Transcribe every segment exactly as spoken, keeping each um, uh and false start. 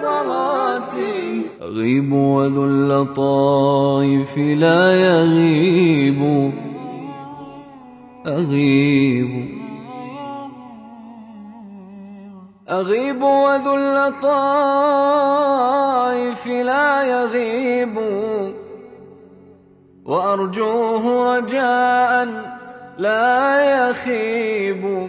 صلاتي. أغيب وذو اللطائف لا يغيب، أغيب أغيب وذو اللطائف لا يغيب، وأرجوه رجاء لا يخيب.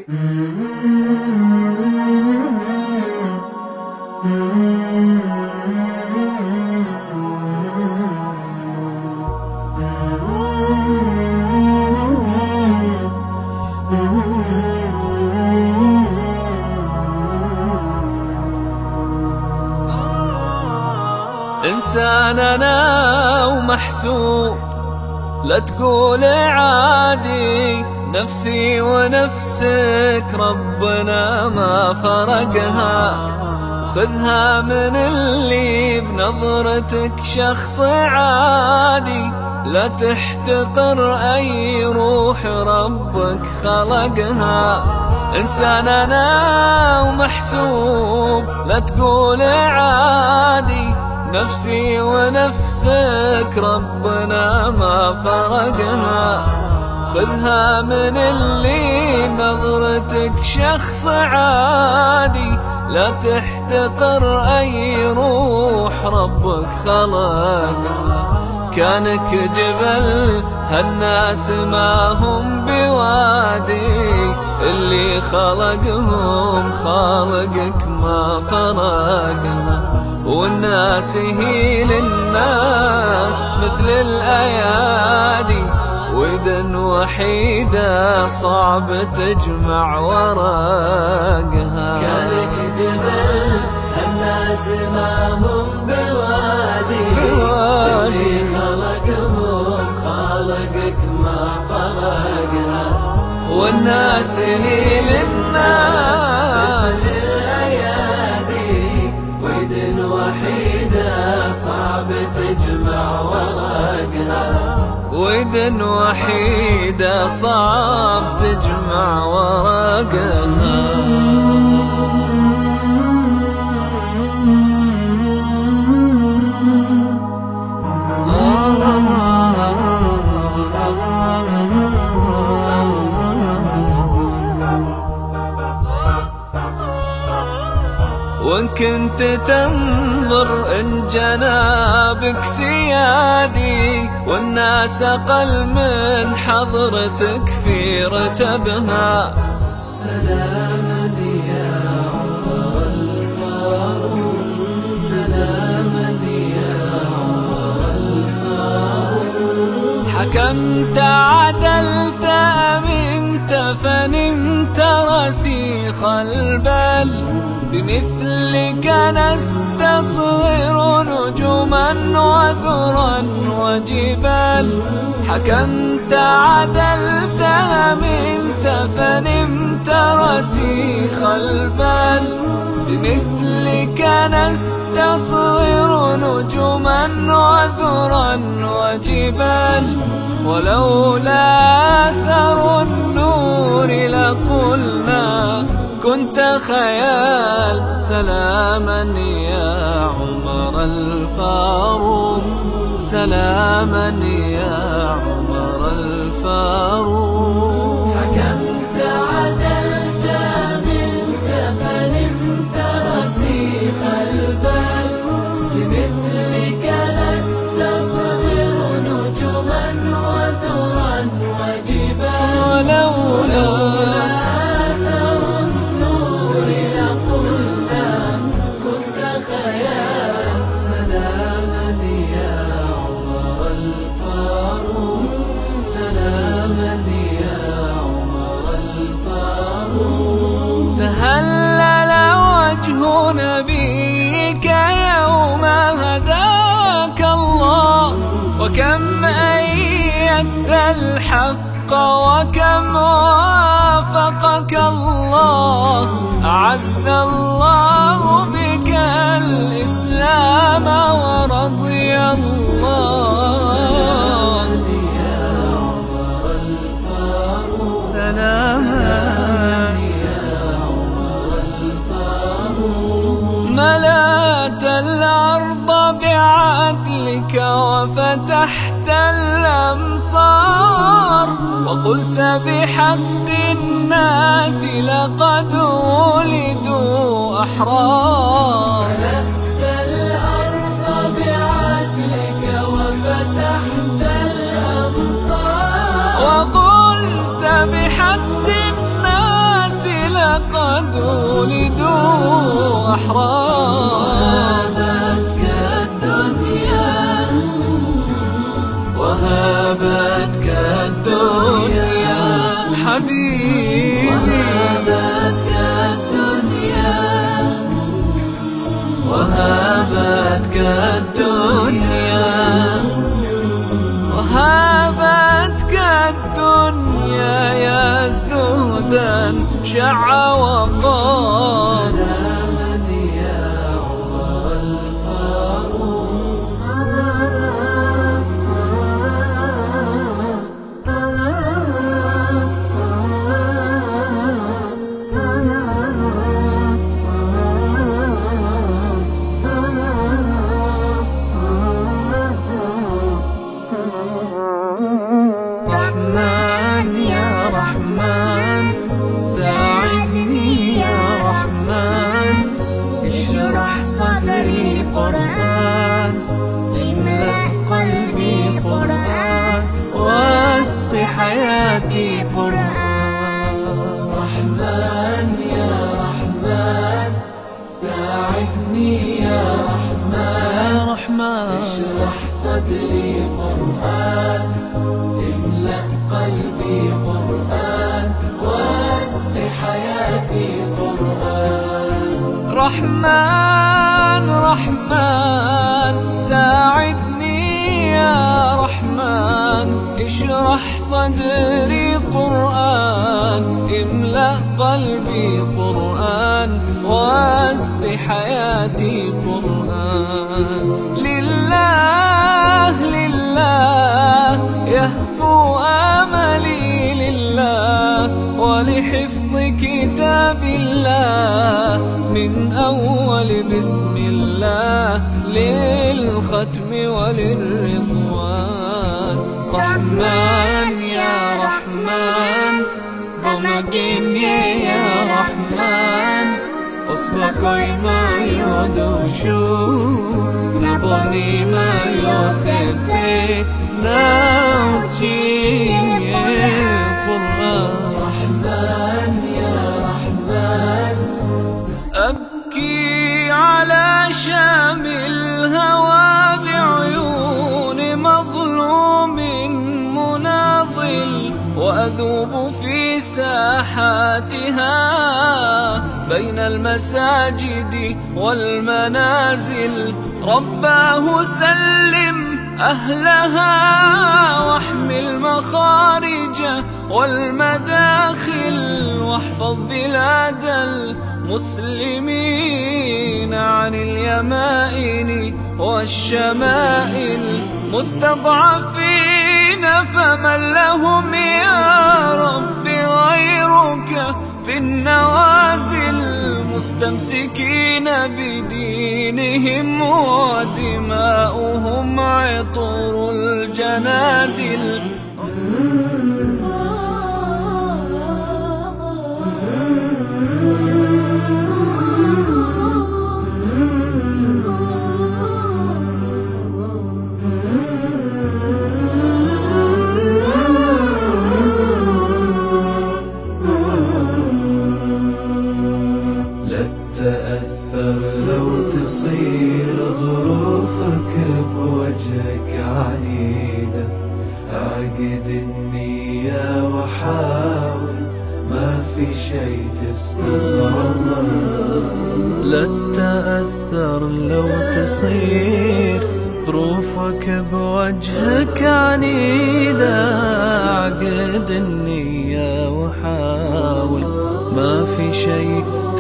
إنسان أنا ومحسوب، لا تقول عادي، نفسي ونفسك ربنا ما فرقها. خذها من اللي بنظرتك شخص عادي، لا تحتقر أي روح ربك خلقها. إنسان أنا ومحسوب، لا تقول عادي، نفسي ونفسك ربنا ما فرقها. خذها من اللي نظرتك شخص عادي، لا تحتقر أي روح ربك خلقها. كانك جبل هالناس ما هم بوادي، اللي خلقهم خالقك ما فرقها. والناس هي للناس مثل الأيادي، وإذا وحيدة صعب تجمع ورقها. كانك جبل الناس ما هم بوادي، اللي خلقهم خالقك ما فرقها. والناس هي للناس الأيادي، وإذن وحيدة صعب تجمع ورقها. وإذن وحيدة صعب تجمع ورقها. وإن كنت تنظر إن جنابك سيادي، والناس أقل من حضرتك في رتبها. سلاما يا عمر الفاروق، سلاما يا عمر الفاروق. حكمت عدلت أمنت فنمت رسيخ البال، بمثلك نستصغر نجما وذرا وجبال. حكمت عدلت أمنت فنمت رسيخ البال، بمثلك نستصغر نجما وذرا وجبال. ولولا أثر النور لقلنا كنت خيال. سلاما يا عمر الفاروق، سلاما يا عمر الفاروق. حكمت عدلت منك فنمت رسيخ البال، بمثلك نستصغر نجما وذرا وجبال. ولولا تهلل وجه نبيك يوم هداك الله، وكم أيدت الحق وكم وافقك الله. أعز الله بك الإسلام ورضي الله. سلاما ملا وهبت الأرض بعدلك وفتحت الأمصار، وقلت بحق الناس لقد ولدوا أحرار. ملكت الأرض بعدلك وفتحت الأمصار، وقلت بحق الناس لقد ولدوا أحرار. وهابتك الدنيا حبيبي، وهابتك الدنيا، وهابتك الدنيا، وهابتك الدنيا يا زهدا شع وقار. سلاما يا عمر الفاروق، رحمن يا رحمن ساعدني يا رحمن، اشرح صدري قرآن، املأ قلبي قرآن، واسق حياتي قرآن. رحمن يا رحمن ساعدني يا رحمن، يا رحمن اشرح صدري قرآن، املأ قلبي قرآن، واسق حياتي قرآن. رحمن رحمن ساعدني يا رحمن، اشرح صدري قرآن، املأ قلبي قرآن، واسق حياتي قرآن. لله لله يهفو آملي لله، ولحفظ كتاب الله من أول بسم الله للختم وللرضوان. رحمن يا رحمن بمجيني يا رحمن، أصبحي ما يدوشو نبني ما يوسنسي ناوتشيني قرآن. رحمن يا رحمن أبكي على شام الهوى بعيون مظلوم مناضل، وأذوب في ساحاتها بين المساجد والمنازل. رباه سلم أهلها واحمي المخارج والمداخل، واحفظ بلاد المسلمين عن اليمائن والشمائل. مستضعفين فمن لهم يا رب غيرك في النوازل، مستمسكين بدينهم ودماؤهم عطر الجنادل. تأثر لو تصير ظروفك بوجهك عنيدة، أعقد النية وحاول ما في شي تستصعبه. لا تأثر لو تصير ظروفك بوجهك عنيدة، أعقد النية وحاول ما في شي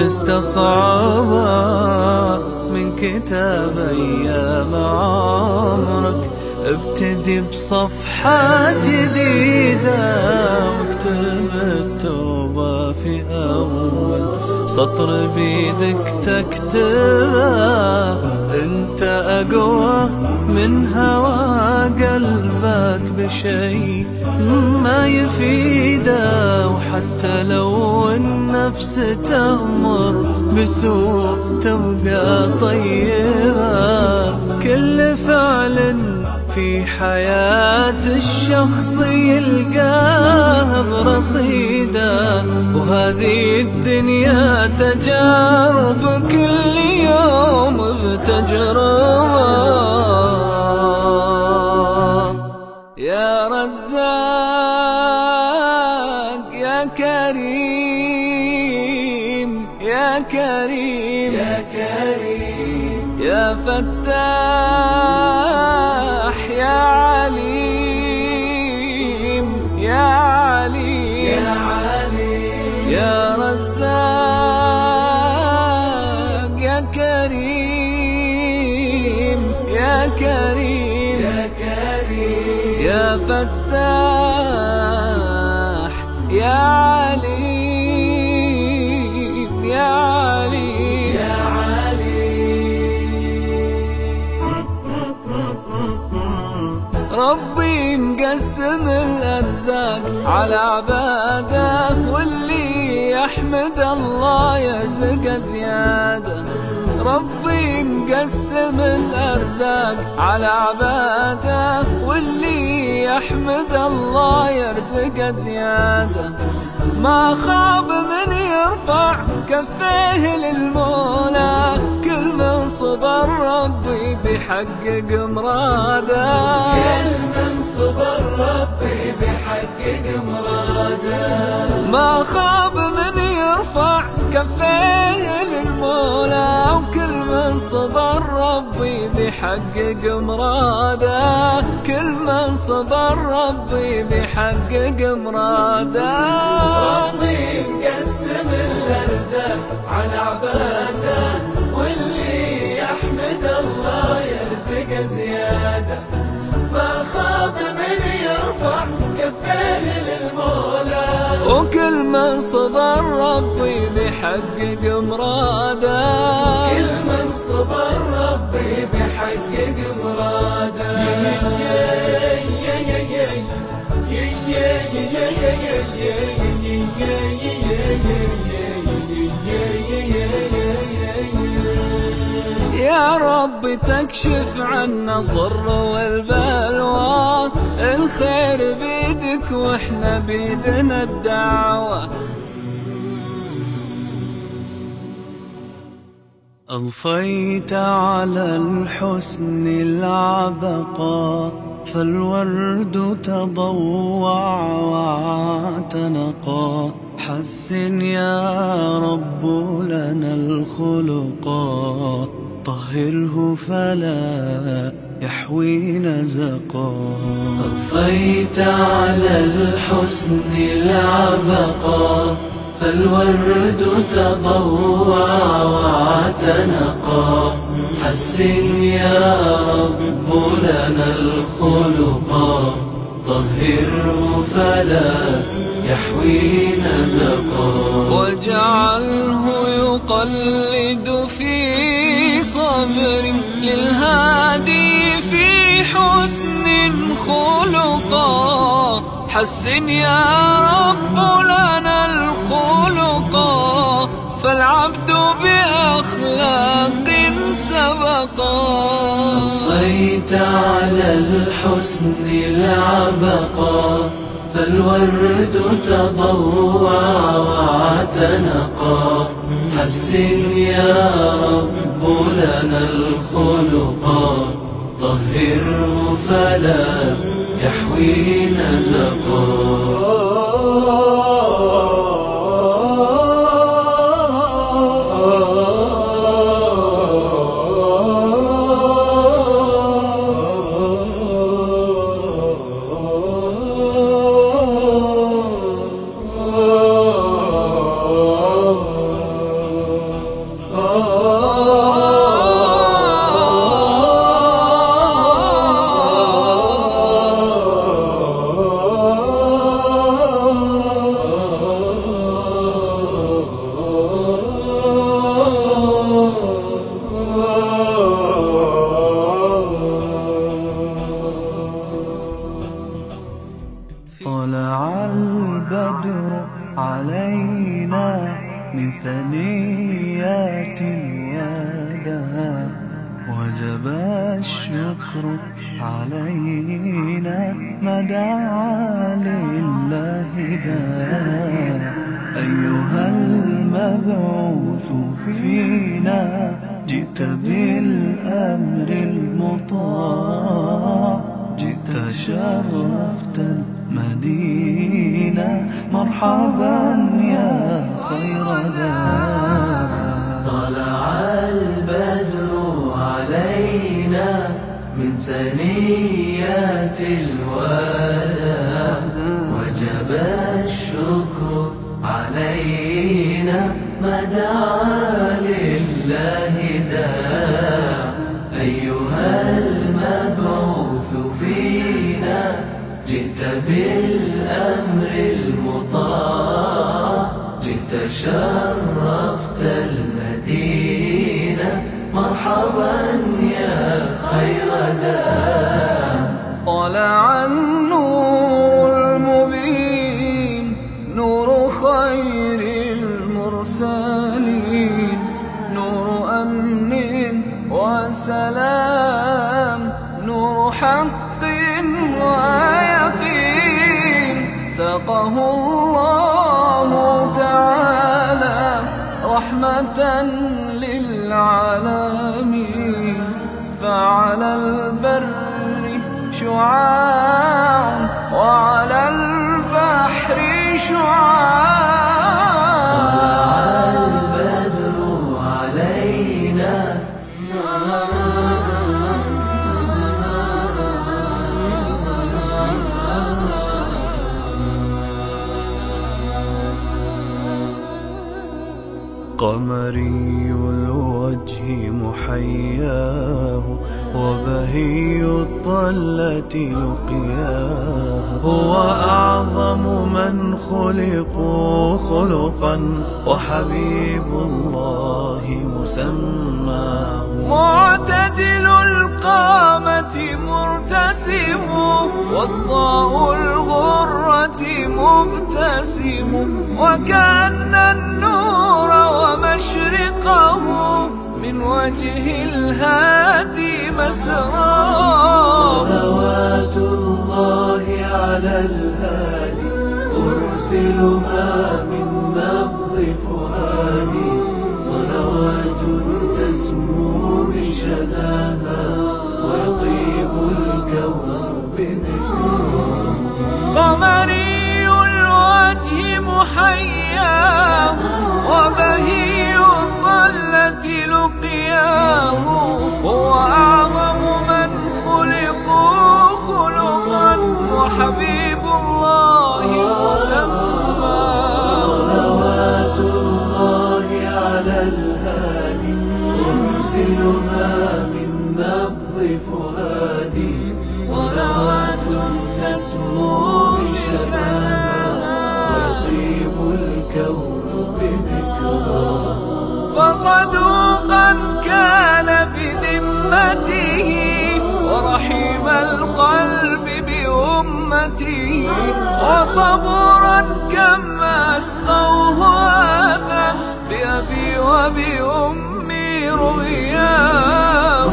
تستصعبه. من كتاب أيام عمرك ابتدي بصفحة جديدة، واكتب التوبة في أول سطر بيدك تكتبه. وانت أقوى من هوى قلبك بشيء ما يفيده. وحتى لو النفس تأمر بسوء تبقى طيبة. كل فعل في حياة الشخص يلقاه برصيده. وهذه الدنيا تجارب كل يوم بتجربة. يا رزاق يا كريم يا كريم يا كريم يا فتاح يا عليم يا عليم يا عليم يا رزاق يا كريم يا كريم يا كريم يا فتاح يا عليم يا عليم يا ربي مقسم الأرزاق على عباده. واللي يحمد الله يرزق زيادة. ربي مقسم الأرزاق على عباده. واللي يحمد الله يرزق زيادة. ما خاب من يرفع كفيه للمولى. كل من صبر ربي بيحقق مراده. كل من صبر ربي بيحقق مراده. ما خاب من يرفع كفيه للمولى. وكل من صبر ربي بيحقق مراده. كل من صبر ربي بيحقق مراده. ربي مقسم الأرزاق على عباده. واللي يحمد الله يرزق زيادة. ما خاب من يرفع كفيه للمولى. وكل من صبر ربي بيحقق مراده. كل من صبر ربي بيحقق مراده. يا رب تكشف عنا الضر والبلوى. الخير بيدك واحنا بيدنا الدعوة. أضفيت على الحسن العبقى. فالورد تضوع واعتنقا. حسن يا رب لنا الخلقا. طهره فلا يحوي نزقا. أضفيت على الحسن العبقا. فالورد تضوع واعتنقا. حسن يا رب لنا الخلقا. طهره فلا يحوي نزقا. واجعله يقلد في صبر للهادي في حسن خلقا. حسن يا رب لنا الخلقا. فالعبد بأخلاق سبقا. أضفيت على الحسن العبقا. فالورد تضوع واعتنقا. حسن يا رب لنا الخلقا. طهره فلا يحوي نزقا. وجب الشكر علينا ما دعا لله داع. أيها المبعوث فينا جئت بالأمر المطاع، جئت شرفت المدينة مرحبا يا خير داع. طلع البدر علينا من ثنيات الوداع، وجب الشكر علينا ما دعا لله داع. أيها المبعوث فينا جئت بالأمر المطاع، جئت شرفت المدينة مرحبا يا خير داع. طلع النور المبين نور خير المرسلين، نور أمن وسلام، نور حق ويقين. ساقه الله تعالى رحمة للعالمين، فعلى البر شعاع وعلى البحر شعاع. طلع البدر علينا قمري الوجه محياه، وبهي الطلة لقياه. هو أعظم من خلقوا خلقا، وحبيب الله مسماه. معتدل القامة مرتسم، والضاء الغرة مبتسم، وكأن النور ومشرقه من وجه الهادي مسراه. صلوات الله على الهادي، أرسلها من نبض فؤادي. صلوات تسمو بشذاها، ويطيب الكون بذكرها. قمري الوجه محياه، وبهي الطلة لقياه. هو أعظم من خلقوا خلقا، وحبيب الله مسماه. صلوات الله على الهادي، أرسلها من نبض فؤادي. صلوات تسمو بشذاها، ويطيب الكون بذكرها. فصدوقا كان بذمته، ورحيم القلب بأمته، وصبورا كما أسقوه أذى، بأبي وبأمي رؤياه.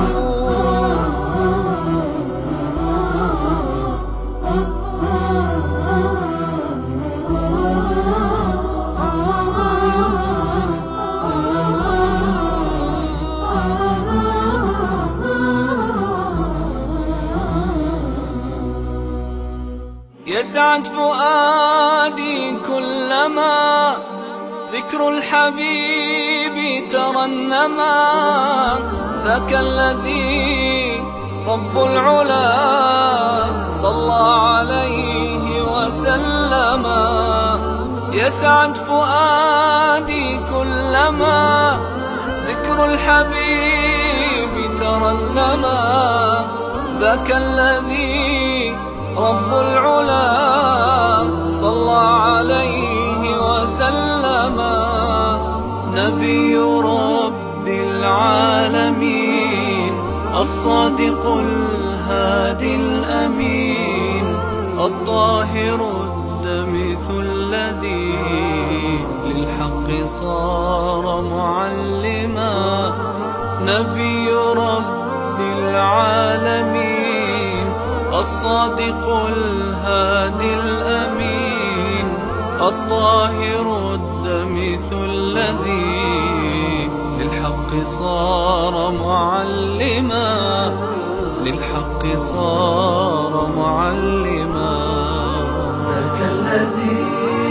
يسعد فؤادي كلما ذكر الحبيب ترنما. ذاك الذي رب العلا صلى عليه وسلم. يسعد فؤادي كلما ذكر الحبيب ترنما. ذاك الذي رب العلا صلى عليه وسلم. نبي رب العالمين، الصادق الهادي الأمين، الطاهر الدمث الذي للحق صار معلما. نبي رب رب العالمين، الصادق الهادي الأمين، الطاهر الدمث الذي للحق صار معلما، للحق صار معلما. ذاك الذي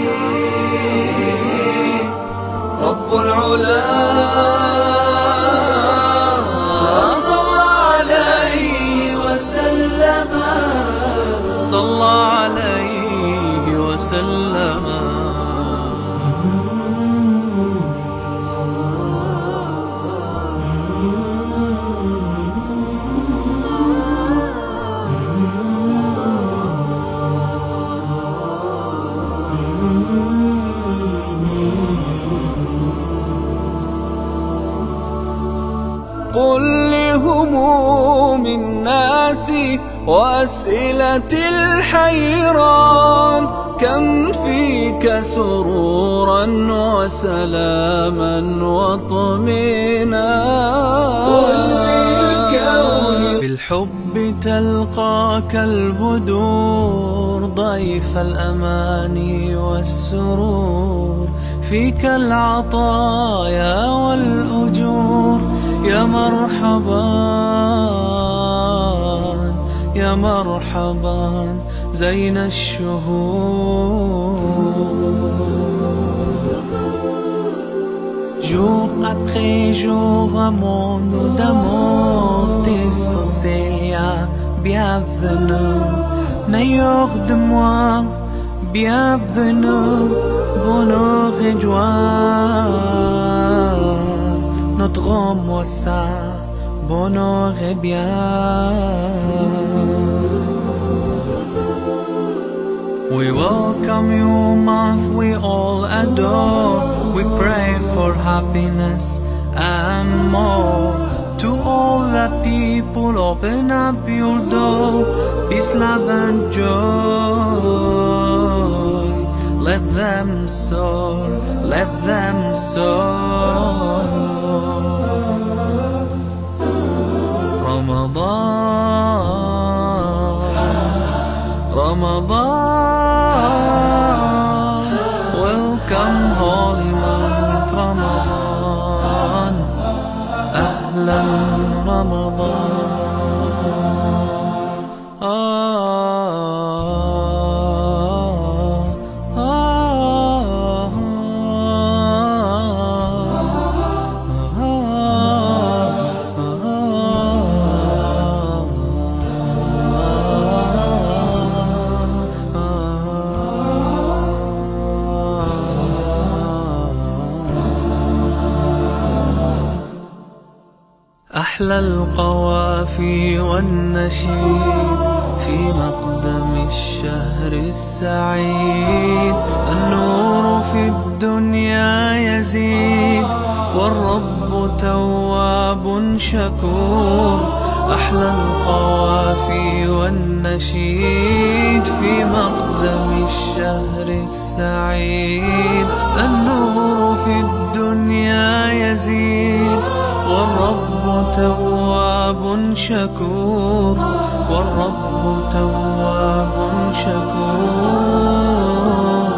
رب العلا صلى عليه وسلم، صلى عليه وسلم. قل لهموم الناس وأسئلة الحيران، كم فيك سرورا وسلاما واطمئنانا. بالحب تلقاك البدور، ضيف الأمان والسرور، فيك العطايا والأجور. يا مرحبا يا مرحبا زين الشهور. Jour après jour, amour d'amour, tes Célia, bienvenue, meilleur de moi, bienvenue, bonheur et joie. Notre moi ça, bonheur et bien. We welcome you, month we all adore. We pray for happiness and more. To all the people, open up your door. Peace, love and joy. Let them soar, let them soar. Ramadan, Ramadan, welcome holy month Ramadan, Ahlan Ramadan. Ah, ah, أحلى القوافي والنشيد في مقدم الشهر السعيد. النور في الدنيا يزيد والرب تواب شكور. أحلى القوافي والنشيد في مقدم الشهر السعيد. النور في الدنيا يزيد والرب تواب شكور، والرب تواب شكور.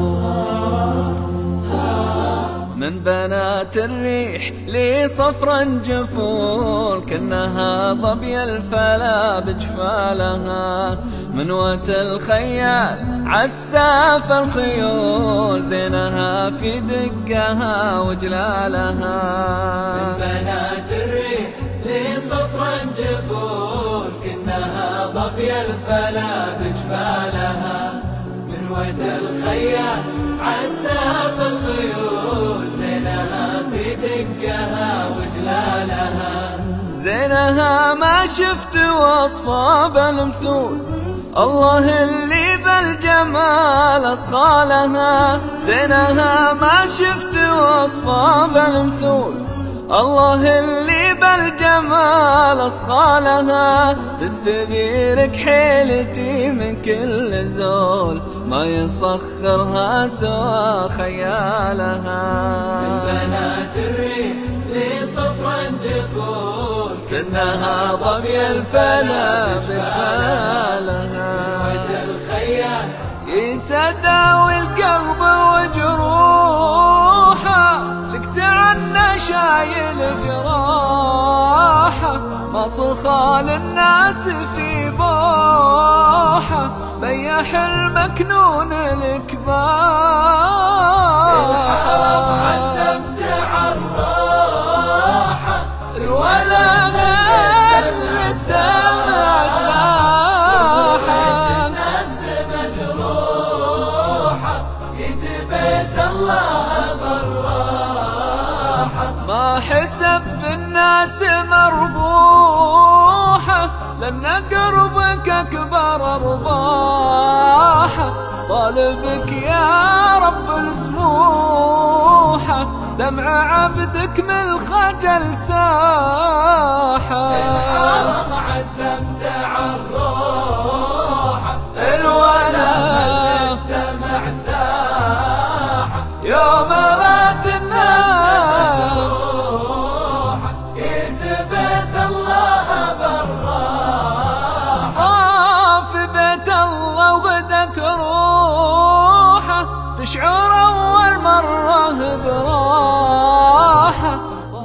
من بنات الريح لي صفرا جفول، كأنها ظبي الفلا بجفالها. منوة الخيال عساف الخيول، زينها في دقها وجلالها. من بنات الريح لي صفرا جفول، كأنها ظبي الفلا بجفالها. منوة الخيال عساف الخيول، زينها في دقها وجلالها. زينها ما شفت وصفها بالمثول، الله اللي بالجمال أصخالها. زينها ما شفت وصفها بالمثول، الله اللي بالجمال أصخالها. تستديرك حيلتي من كل زول، ما يصخرها سوى خيالها. من بنات الريح لي صفرا جفول، سنها ظبي الفلا بخالها الخيال يتداوي القلب وجروحه لك تعنى شايل جراحه ما صخى للناس في بوحه بيح المكنون الكباحه الحرم عزمت عالراحه الولا غير السمع ساحه الناس مجروحه يتبيت الله بالراحه ما حسب في الناس مربوحه لأن قربك أكبر أرباحه طالبك يا رب السموحه دمع عبدك من الخجل ساحه الحرم عزمت عالروحه الولا الدمع ساحه يوم رات الناس يتبيت الله بالراحه آه في بيت الله وغدت روحه تشعر أول مرة براحة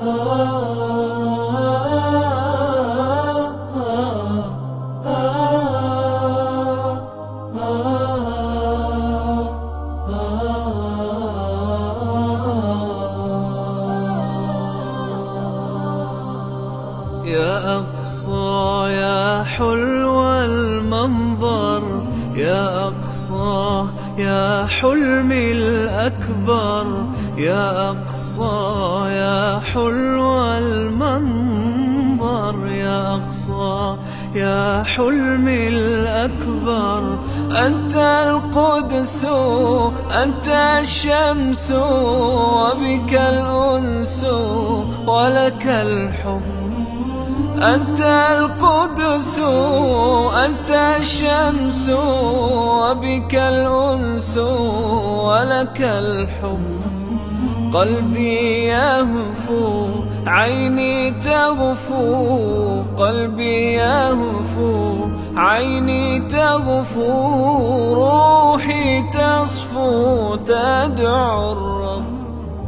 يا أقصى يا حلو المنظر يا أقصى يا حلمي الأكبر يا أقصى يا حلو المنظر يا أقصى يا حلمي الأكبر أنت القدس أنت الشمس وبك الأنس ولك الحب أنت القدس أنت الشمس وبك الأنس ولك الحب قلبي يهفو عيني تغفو قلبي يهفو عيني تغفو روحي تصفو تدعو الرب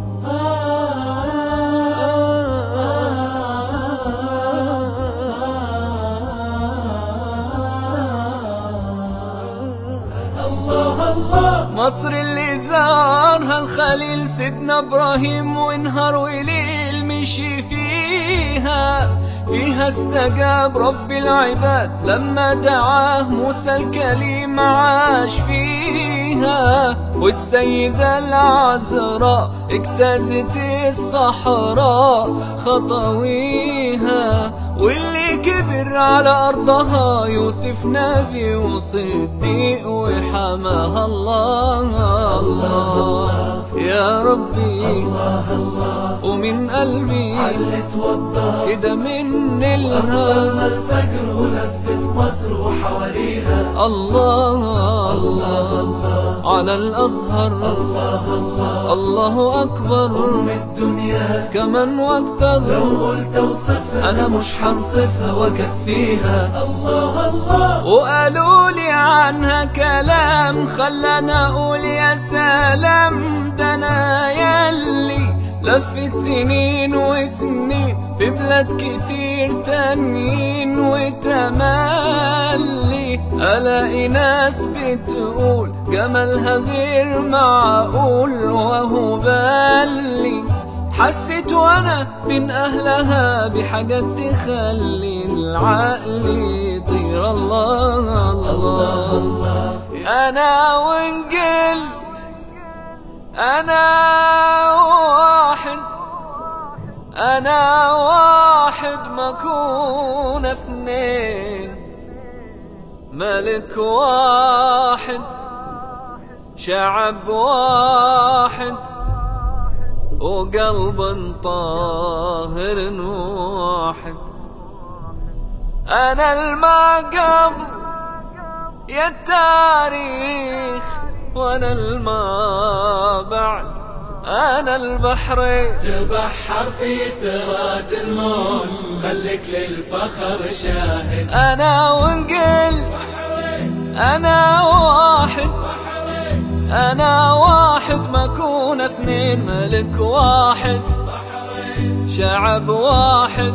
مصر اللي زارها الخليل سيدنا إبراهيم ونهار وليل مشي فيها فيها استجاب رب العباد لما دعاه موسى الكليم عاش فيها والسيدة العذراء اجتازت الصحراء خطويها واللي كبر على أرضها يوسف نبي وصديق وحماها الله الله يا ربي الله الله ومن قلبي علت وضح كده من وصلنا الها الفجر ولفت مصر وحواليها الله الله على الأزهر الله الله الله أكبر أم الدنيا كمان واكتر لو قلت اوصفها أنا مش حنصفها وأكفيها الله الله وقالوا لي عنها كلام خلاني أقول يا سلام ده أنا ياللي لفت سنين وسنين في بلاد كتير تانيين وتملي ألاقي ناس بتقول جمالها غير معقول وهو بالي حسيت وانا بين اهلها بحاجات تخلي العقل يطير الله الله انا وان قلت انا واحد انا واحد ما اكون اثنين ملك واحد شعب واحد وقلب طاهر واحد أنا الما قبل يا التاريخ وأنا الما بعد أنا البحرين تبحر في ثراد المون، خليك للفخر شاهد. أنا وانقل أنا واحد، أنا واحد مكون اثنين، ملك واحد شعب واحد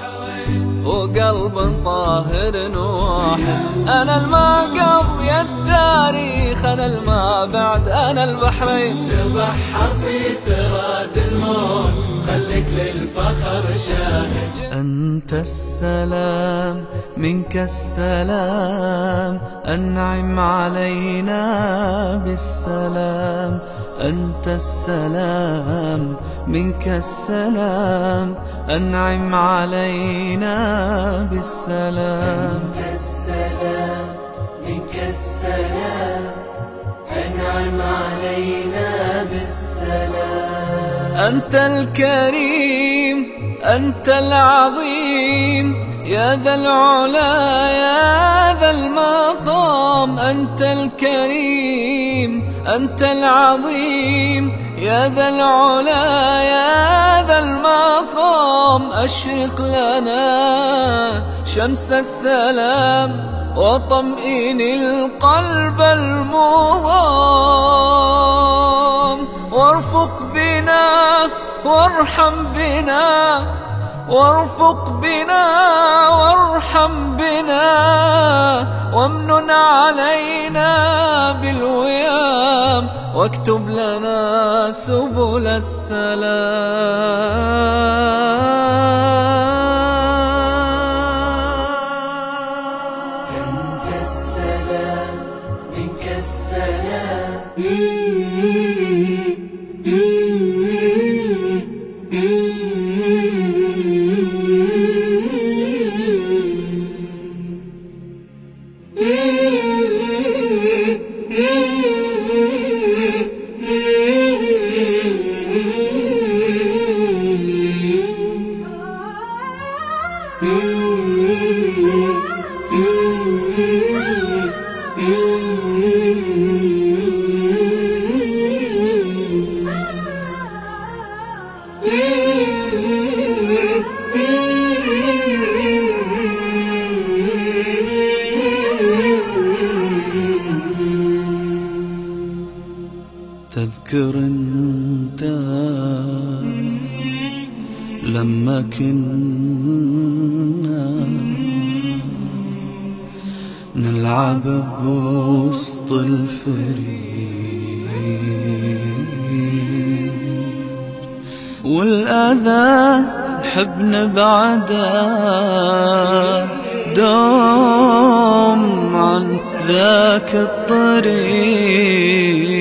وقلب طاهر واحد. أنا الماء قبل التاريخ، أنا الماء بعد، أنا البحرين تبحر في ثراد المون، خليك للفخر شاهد. أنت السلام منك السلام، أنعم علينا بالسلام. أنت السلام منك السلام، أنعم علينا بالسلام. أنت السلام منك السلام، أنعم علينا بالسلام. أنت الكريم أنت العظيم، يا ذا العلا يا ذا المقام. أنت الكريم أنت العظيم، يا ذا العلا يا ذا المقام. أشرق لنا شمس السلام وطمئن القلب المضام، وارفق بنا وارحم بنا، وارفق بنا وارحم بنا، وامنن علينا بالويام، واكتب لنا سبل السلام. أنت السلام منك السلام. تذكر انت لما كنا نلعب بوسط الفريق، والأذى نحب نبعده دوم عن ذاك الطريق.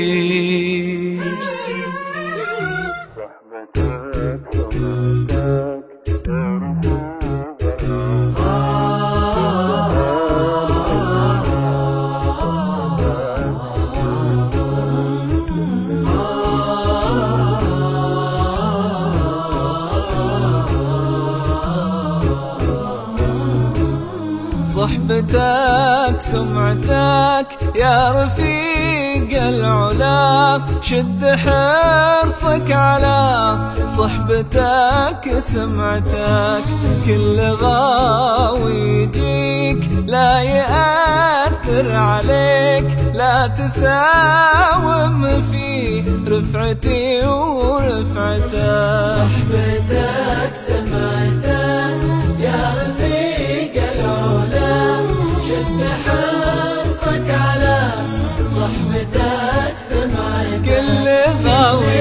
صحبتك سمعتك يا رفيق العلا، شد حرصك على صحبتك سمعتك. كل غاوي يجيك لا يأثر عليك، لا تساوم في رفعتي ورفعتك. صحبتك سمعتك يا رفيق العلا، شد حرصك على صحبتك سمعتك. كل غاوي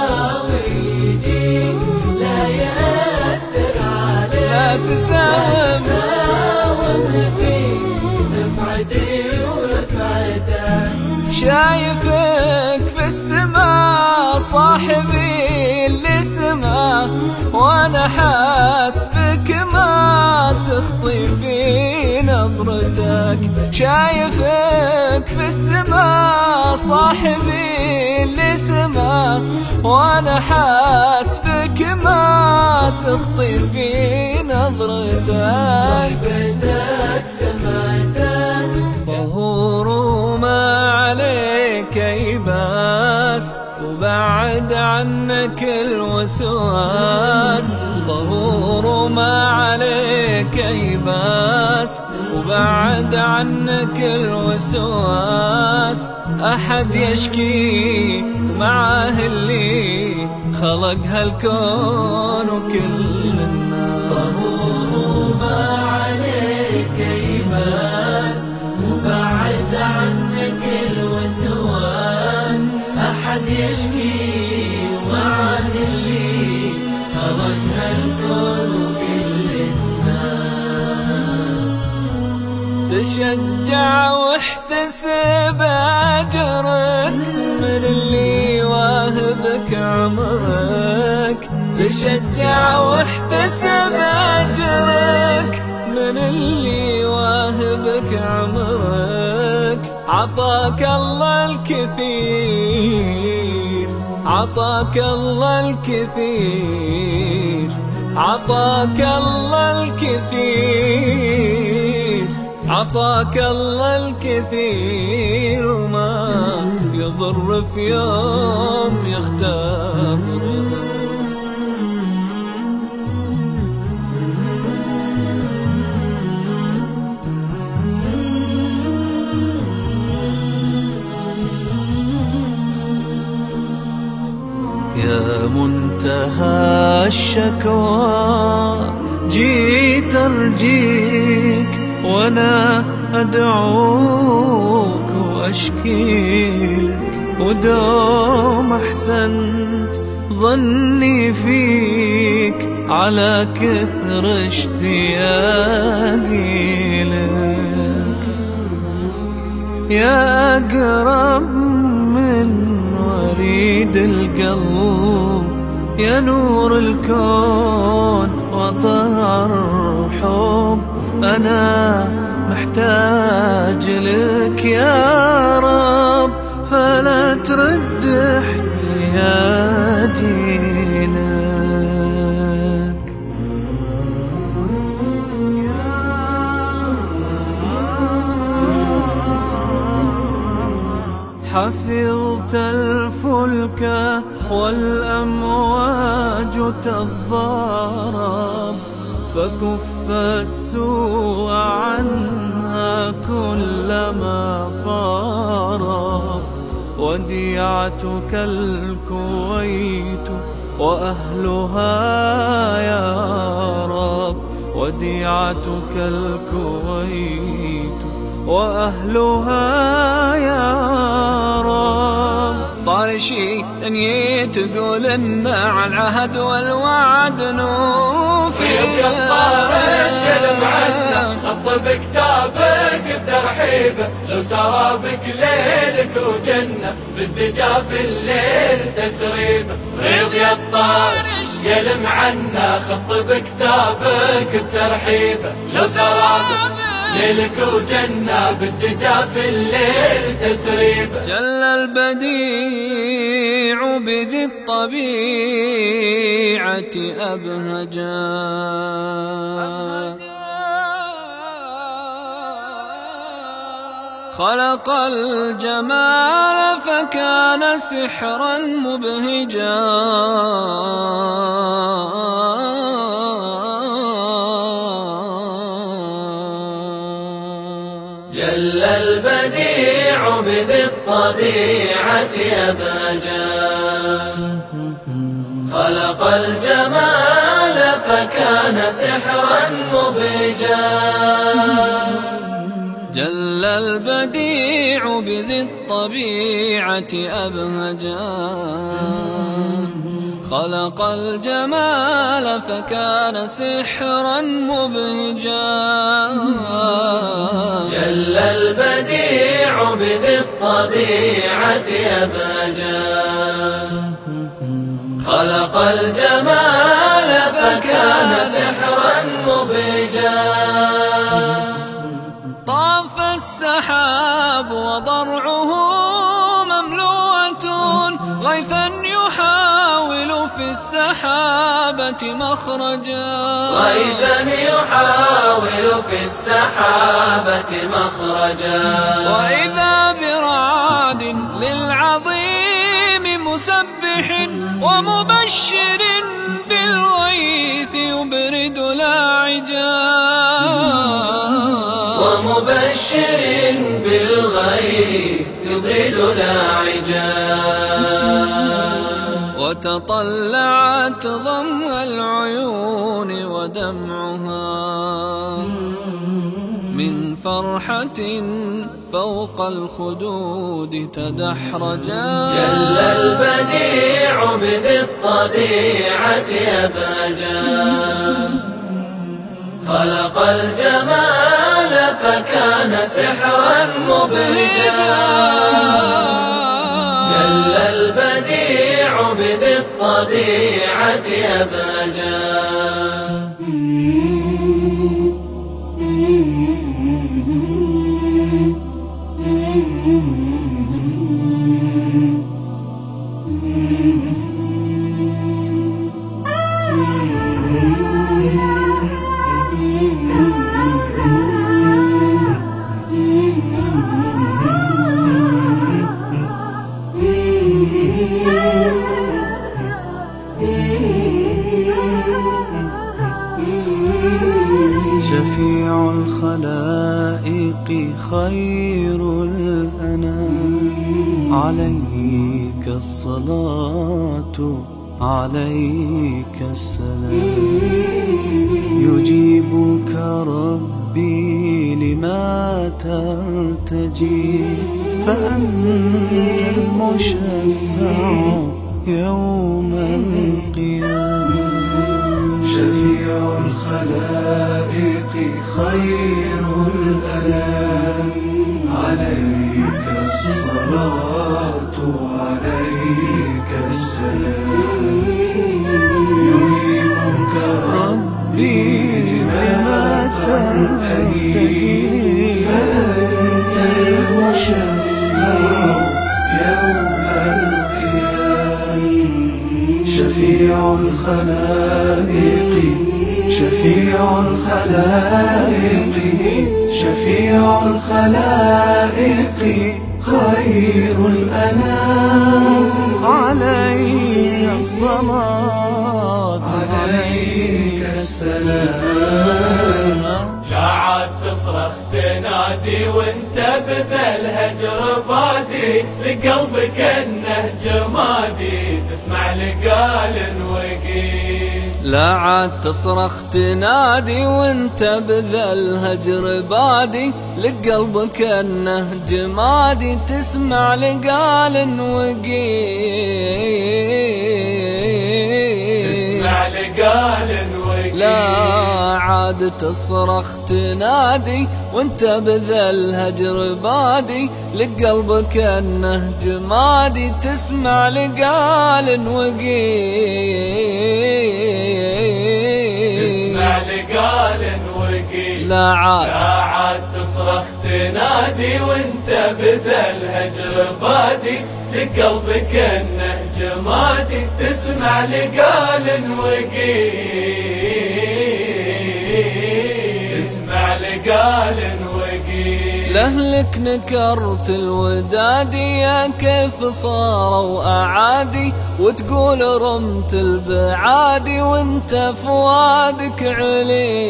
يجي لا يأثر عليك، لا تساوم في رفعتي ورفعتك. شايفك في السماء صاحبي اللي سما، وانا حاسبك ما تخطي في نظرتك. شايفك في السماء صاحبي اللي سما، وانا حاسبك ما تخطي في نظرتك. صحبتك سمعتك طهور ما عليك يباس، وبعد عن الوسواس، طهور وما عليك أي باس، وبعد عنك الوسواس. أحد يشكي معاه اللي خلق هالكون وكل الناس. طهور وما عليك أي باس، وبعد عنك الوسواس. أحد يشكي معاه اللي خلق هالكون وكل الناس. تشجع واحتسب أجرك من اللي واهبك عمرك. تشجع واحتسب أجرك من اللي واهبك عمرك. عطاك الله الكثير، عطاك الله الكثير، عطاك الله الكثير، عطاك الله الكثير، وما يضر في يوم يختبرك. يا منتهى الشكوى جيت أرجيك، وأنا أدعوك وأشكيلك، ودوم أحسنت ظني فيك على كثر اشتياقي لك. يا أقرب من وريد القلب، يا نور الكون وطهر حب. أنا محتاج لك يا رب، فلا ترد احتياجي لك. حفظت الفلك والأمواج تضارب، فكف السوء عنها كلما قارب. وديعتك الكويت وأهلها يا رب، وديعتك الكويت وأهلها يا رب. طارشي دنيا تقول إن على العهد والوعد نوفي. يا الطارش يلم عنا خط بكتابك بترحيبه. لو سرابك ليلك وجنة بالدجا في الليل تسريبه. ريض يا الطارش يلم عنا خط بكتابك بترحيبه. لو سرابك ليلك وجنة بالدجا في الليل تسريبه. جل البديع بذي الطبيعة أبهجا، خلق الجمال فكان سحرا مبهجا. جل البديع بذي الطبيعة أبهجا، خلق الجمال فكان سحرا مبهجا. جل البديع بذي الطبيعة أبهجا، خلق الجمال فكان سحرا مبهجا. جل البديع بذي الطبيعة أبهجا، خلق الجمال فكان سحرا مبهجا. طاف السحاب وضرعه مملوءة غيثا يحاول في السحابة مخرجا. غيثا يحاول في السحابة مخرجا. وإذا برعد للعظيم مسبح فرح ومبشر بالغيث يبرد لاعجاب ومبشر بالغيث يبرد لاعجاب وتطلعت ضم العيون ودمعها من فرحة فوق الخدود تدحرجا جل البديع بذي الطبيعة أبهجا خلق الجمال فكان سحرا مبهجا جل البديع بذي الطبيعة أبهجا شفيع الخلائق خير الأنام عليك الصلاة عليك السلام يجيبك ربي لما ترتجي فأنت المشفع يوم القيامة شفيع الخلائق خير الأنام عليك الصلاة عليك السلام يجيبك ربي بما ترتجي فأنت المشفع يوم القيامة شفيع الخلائق شفيع الخلائق شفيع الخلائق خير الأنام عليك الصلاة عليك السلام شاعت تصرخ تنادي وانت بذا الهجر بادي لقلبك انه جمادي تسمع لقال وقيل لا عاد تصرخ تنادي وانت بذا الهجر بادي لقلبك انه جمادي تسمع لقال وقيل تسمع لقال وقيل لا عاد تصرخ تنادي وانت بذا الهجر بادي لقلبك انه جمادي تسمع لقال وقيل تسمع لقال وقيل لا عاد لا عاد تصرخ تنادي وانت بذا الهجر بادي لقلبك انه جمادي تسمع لقال وقيل تسمع لقال وقيل لأهلك نكرت الودادي يا كيف صاروا أعادي وتقول رمت البعادي وانت فؤادك علي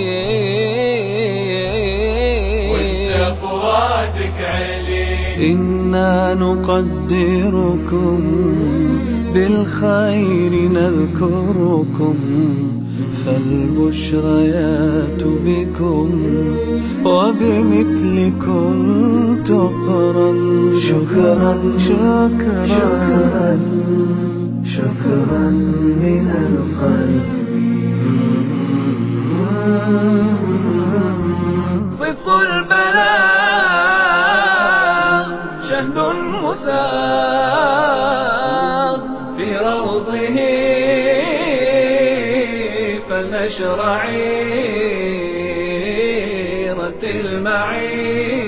وانت فؤادك علي إنا نقدركم بالخير نذكركم فالبشريات بكم وبمثلكم تقرن شكرا شكرا شكرا من القلب صدق البلاغ شهد مساغ في روضه فلنشرع رتل معي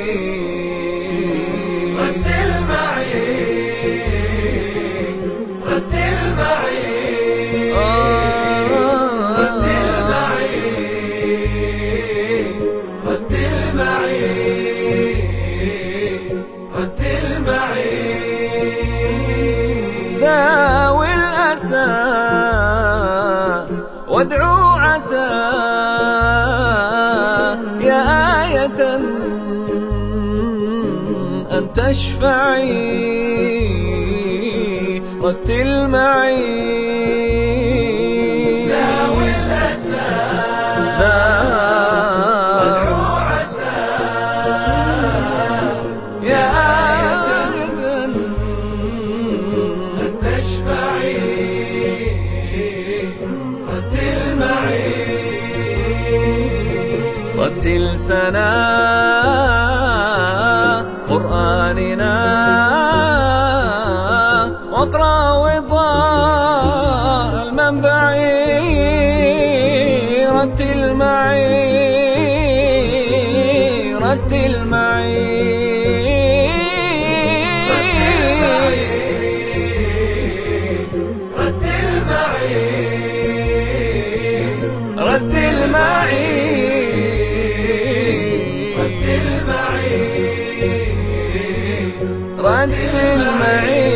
رتل معي رتل معي رتل معي رتل معي رتل معي ذا عسى يا آية أن تشفعي رتل معي داوي الأسى وادعو عسى يا آية أن تشفعي رتل معي رتل سنا قرآننا واقرأ وضاء المنبعي رتل معي رتل معي رتل معي رتل معي رتل معي رتل معي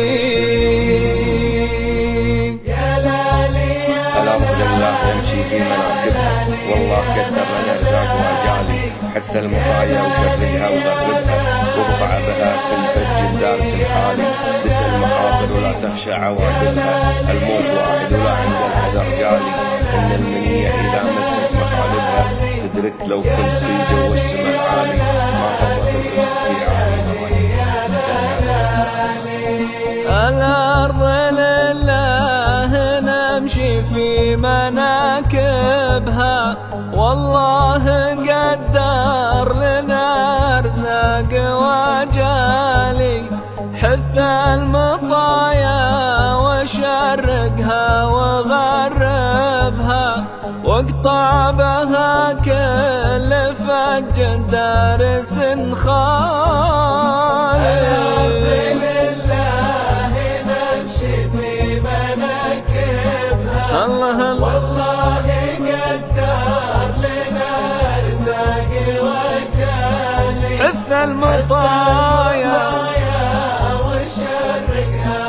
سلام لله يمشي في مناكبها والله قدر لنا ارزاق واجالي حث المطايا وشردها وغربها وارفع بها كل فج دارس حالي تسأل المخاطر ولا تخشى عواقبها الموت واحد ولا عند الحذر جالي ان المنية اذا مست مخالبها تدرك لو كنت في جو السماء العالي ما فرط الرزق في عالم الأرض لله نمشي في مناكبها والله قدر لنا ارزاق وجالي حث المطايا وشرقها وغربها واقطع بها كل فج دارس خالي الله والله قدر لنا ارزاق وجالي حث المطايا وشرقها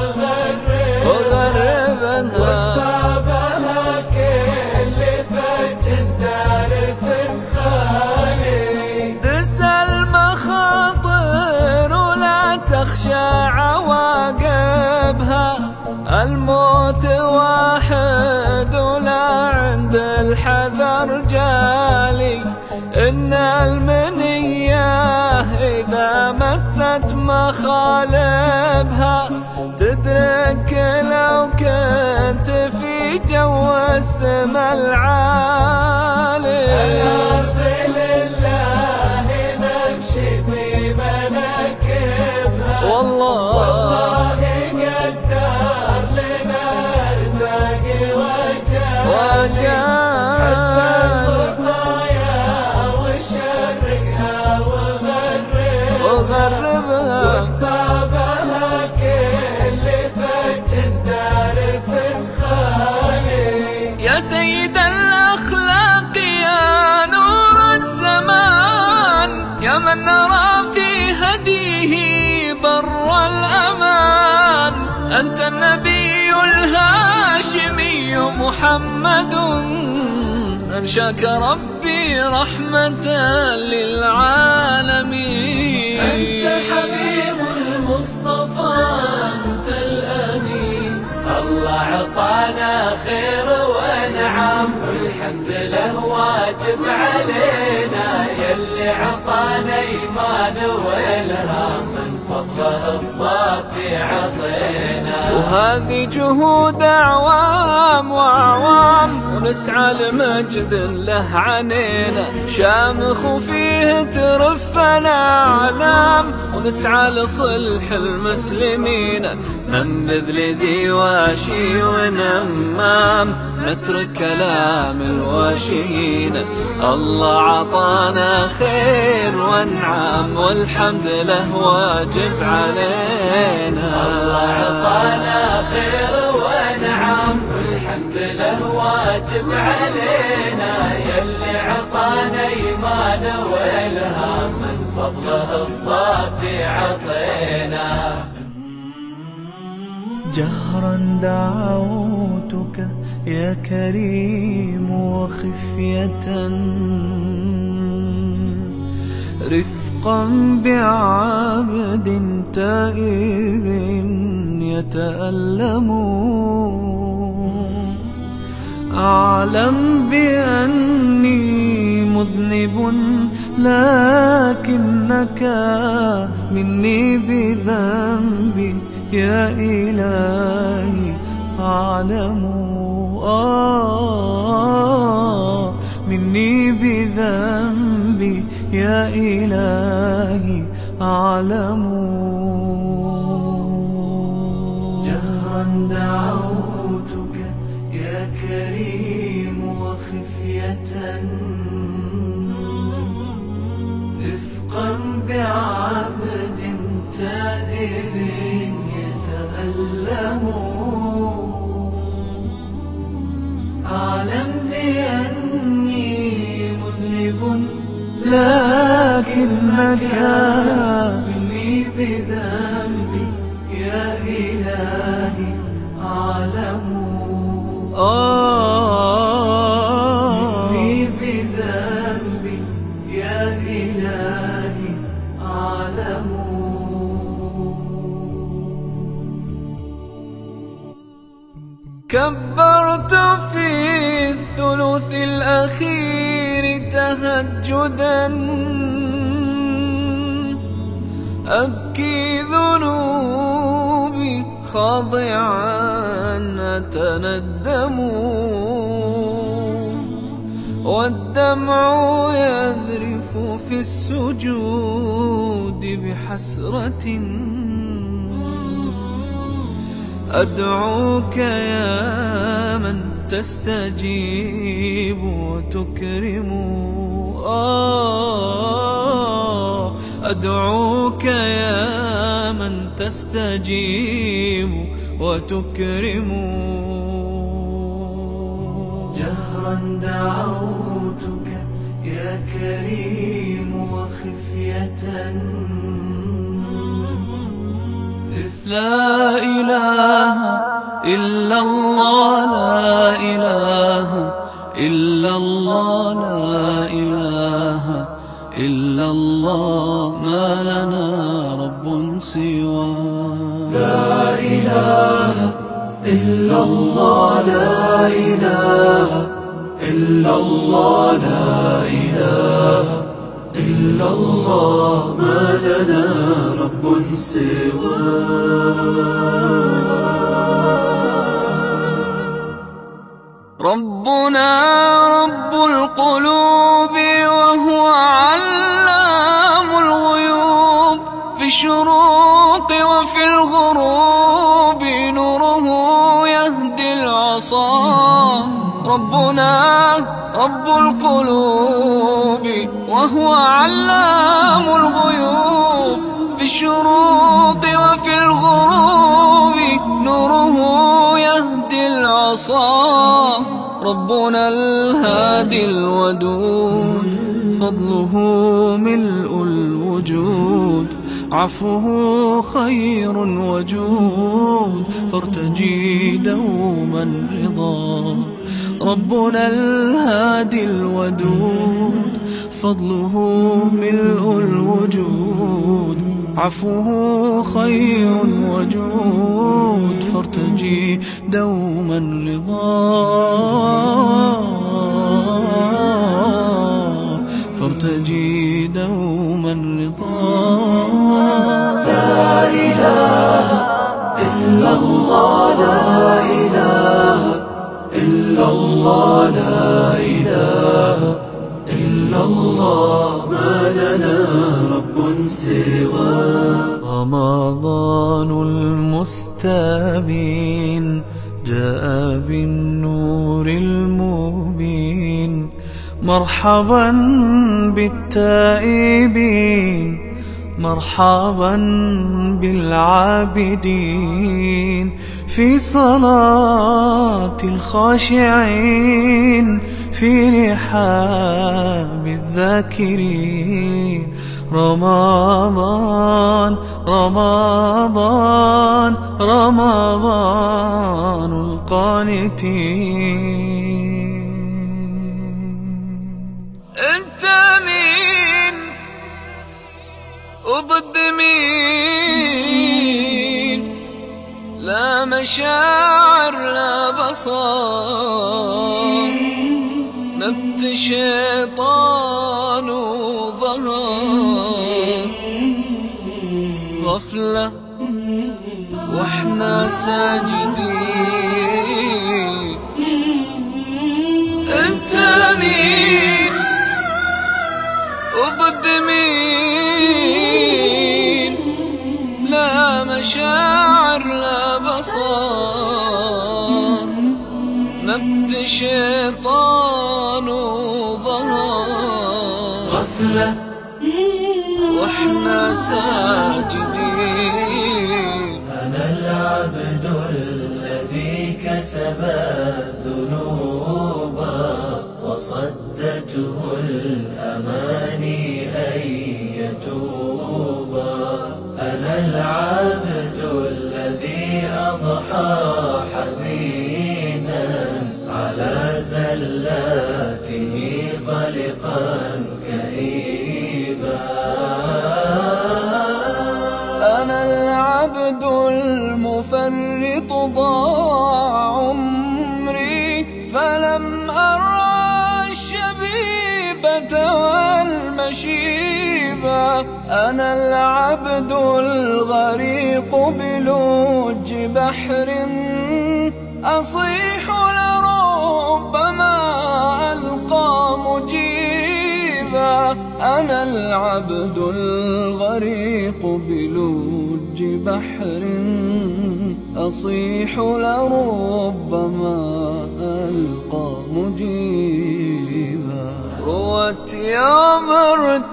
وغربها وطابها كل فج دارس خالي دس المخاطر ولا تخشى عواقبها الموت واحد ولا عند الحذر جالي إن المنية إذا مست مخالبها تدرك لو كنت في جو السما العالي الأرض لله نمشي في مناكبها والله وغربها وطابها كل فج دارس خالي يا سيد الأخلاق يا نور الزمان يا من نرى في هديه بر الأمان أنت النبي الهاشمي محمد أنشاك ربي رحمة للعالمين أنت حبيب المصطفى أنت الأمين الله عطانا خير وانعام والحمد له واجب علينا يلي عطانا ايمان والهام من فضله الضافي عطينا وهذه جهود أعوام وأعوام ونسعى لمجد له عنينا شامخ وفيه ترفنا أعلام ونسعى لصلح المسلمين ننبذ لذي واشي ونمام نترك كلام الواشين الله عطانا خير وانعام والحمد له واجب علينا الله عطانا خير وانعام والحمد له واجب علينا يلي عطانا ايمان والهام من فضله الضافي عطينا جهرا دعوتك يا كريم وخفية رفقا بعبد تائب يتألم. أعلم بأني مذنب لكنك مني بذنبي يا إلهي أعلم. آه مني بذنبي يا إلهي أعلم. جهرا دعوتك يا كريم وخفية رفقا بعبد تائب يتألم. أعلم بأني مذنب لكنك مني بذنبي يا إلهي أعلم. مني بذنبي يا إلهي أعلم. كبرت في الثلث الأخير تهجدا أبكي ذنوبي خاضعا أتندم والدمع يذرف في السجود بحسرة. أدعوك يا من تستجيب وتكرم. آه أدعوك يا من تستجيب وتكرم. جهرا دعوتك يا كريم وخفية لا إله إلا الله لا إله إلا الله لا إله إلا الله ما لنا رب سواه. لا إله إلا الله لا إله إلا الله لا إله إلا الله ما لنا رب سواه. ربنا رب القلوب وهو علام الغيوب في الشروق وفي الغروب نوره يهدي العصا. ربنا رب القلوب وهو علام الغيوب في الشروق وفي الغروب نوره يهدي العصا. ربنا الهادي الودود فضله ملء الوجود عفوه خير وجود فارتجي دوما رضا. ربنا الهادي الودود فضله ملء الوجود عفوه خير وجود فارتجي دوما رضا. فارتجي دوما رضا. لا إله إلا الله لا إله إلا الله لا إله إلا الله ما لنا رب سواه. رمضان المستبين جاء بالنور المبين مرحبا بالتائبين مرحبا بالعابدين في صلاة الخاشعين في رحاب الذاكرين. رمضان رمضان رمضان القانتين. انت مين وضد مين؟ لا مشاعر لا بصر، نبت شيطان وظهر، غفلة واحنا ساجدين. انت مين وضد مين؟ لا مشاعر لا بصر، نبت شيطان وظهر، غفلة واحنا ساجدين. أنا العبد الذي كسب الذنوب وصدته الأماني أن يتوب. أنا العبد الذي أضحى حزينا على زلاته قلقا كئيبا. أنا العبد المفرط ضاع عمري فلم أرى الشبيبة والمشيبة. أنا العبد الغريق بلوج بحر أصيح لربما ألقى مجيبا. أنا العبد الغريق بلوج بحر أصيح لربما ألقى مجيبا. روت يا مرت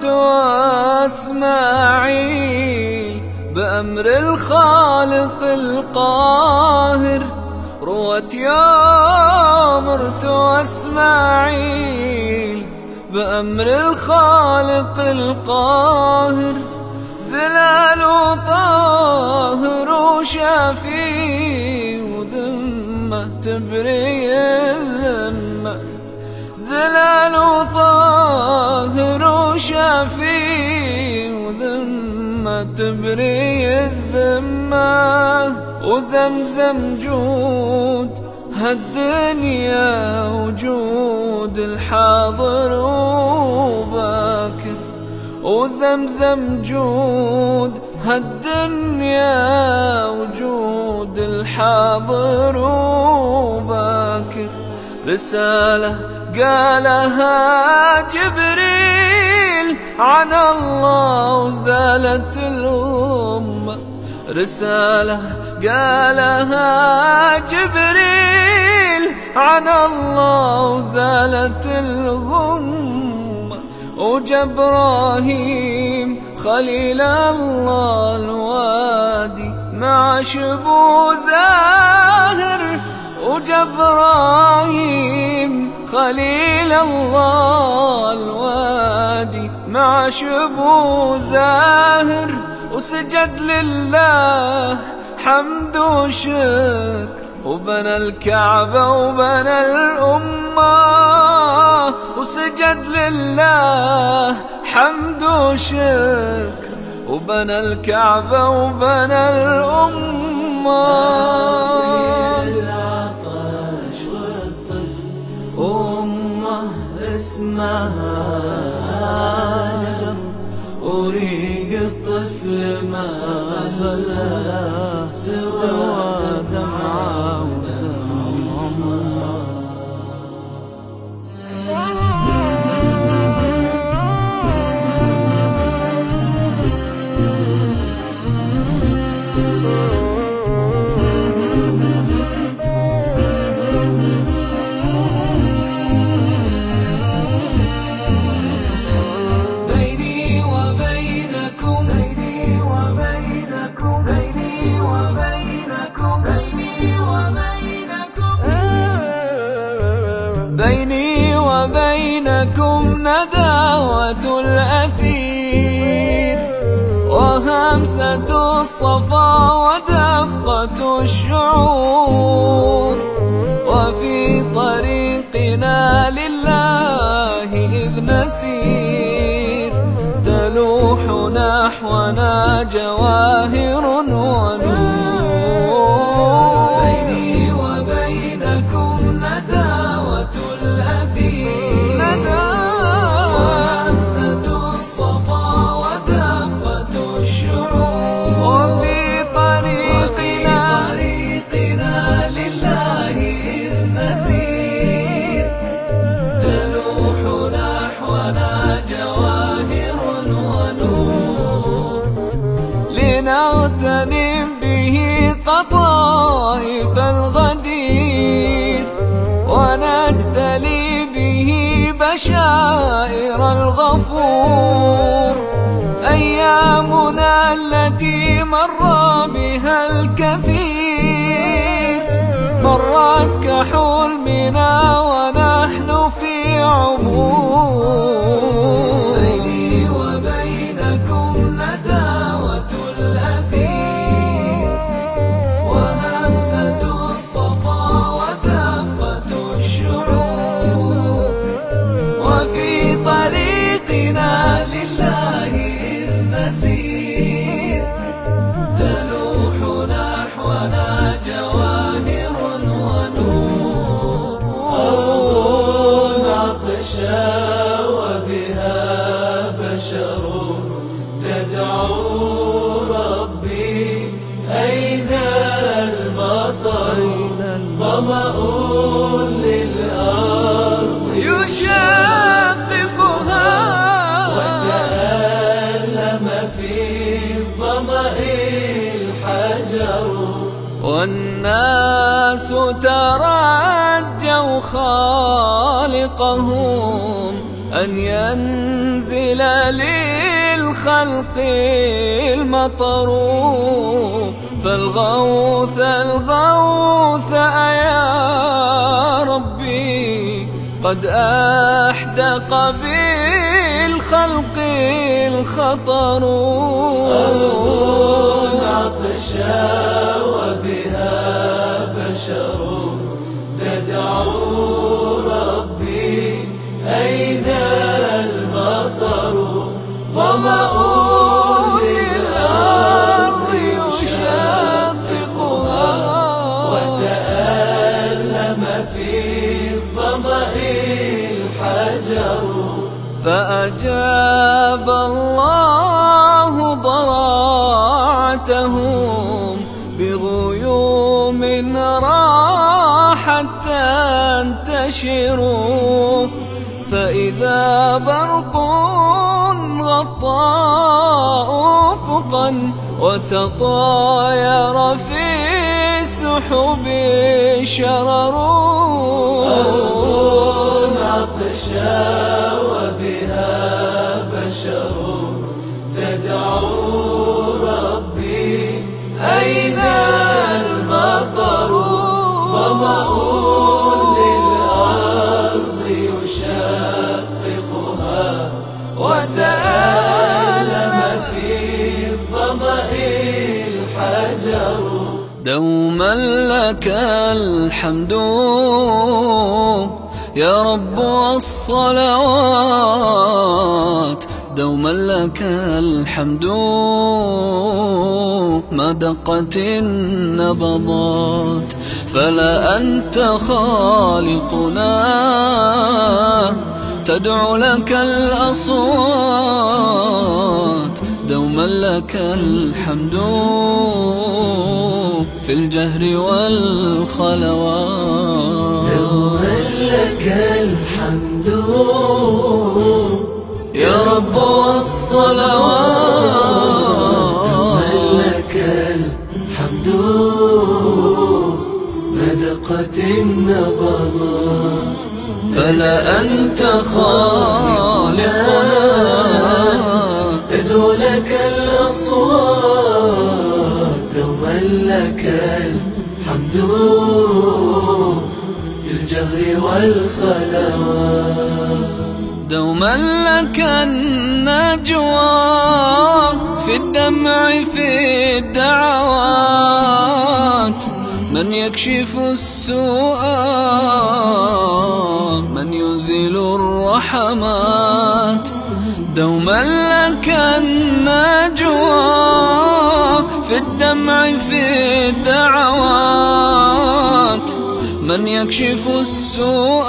واسماعيل بأمر الخالق القاهر. روت يا مرت واسماعيل بأمر الخالق القاهر. زلال طاهر وشافي وذمة تبري الذمة. زلال طاهر وشافي وذمة تبري الذمة. وزمزم جود هالدنيا وجود الحاضر وباكر. وزمزم جود هالدنيا وجود الحاضر وباكر. رسالة قالها جبريل عن الله وزالت الأمة. رسالة قالها جبريل عن الله وزالت الغمة. وجبراهيم خليل الله الوادي مع شبو زاهر. وجبراهيم خليل الله الوادي مع شبو زاهر. وسجد لله حمد وشكر وبنى الكعبة وبنى الأمة. وسجد لله حمد وشكر وبنى الكعبة وبنى الأمة. العطش والطفل أمه اسمها هاجر. وريق الطفل ما لا سوى دمعة ودمع أمه. بيني وبينكم نداوة الأثير. الصفا ودفقة الشعور، وفي طريقنا لله إذ نسير تلوح نحونا جواهر ونور. بيني وبينكم نداوة الأثير، وهمسة الصفا ودفقة الشعور، وفي طريقنا لله إذ نسير تلوح نحونا جواهر ونور، لنغتنم به قطائف الغدير، ونجتلي به بشائر الغفور. أيامنا التي مر بها الكثير مرت كحلمنا ونحن في عمور. بيني وبينكم نداوة الأثير، وهمسة الصفا ودفقة الشعور، وفي طريقنا لله إذ نسير تلوح نحونا جواهر ونور. أرض عطشا وبها بشر تدعو ربي أين المطر، ظمأ للأرض يشققها وتألم في الظمأ الحجر، والناس ترجوا خالقهم أن ينزل للخلق المطر، فالغوث الغوث يا ربي قد أحدق بالخلق الخطر. أرض عطشا وبها بشر تدعو ربي أين المطر، ظمأ للأرض يشققها وتألم في الظمأ الحجر. فأجاب الله ضراعتهم بغيوم راحت تنتشر، فإذا برق غطى أفقا وتطاير في السحب شرر. أرض عطشا وبها بشر تدعو ربي أين المطر، ظمأ للأرض يشققها وتألم في الظمأ الحجر. دوما لك الحمد يا رب والصلوات، دوما لك الحمد ما دقت النبضات، فلا أنت خالقنا تدعو لك الأصوات، دوما لك الحمد في الجهر والخلوات. دوما لك الحمد يا رب والصلوات، دوما لك الحمد ما دقت النبضات، فلا أنت خالقنا تدعو لك الأصوات، دوما لك الحمد في الجهر والخلوات. دوما لك النجوى في في الدمع في الدعوات من يكشف السوء من يزيل الرحمات دوما لك النجوى في الدمع في الدعوات من يكشف السوء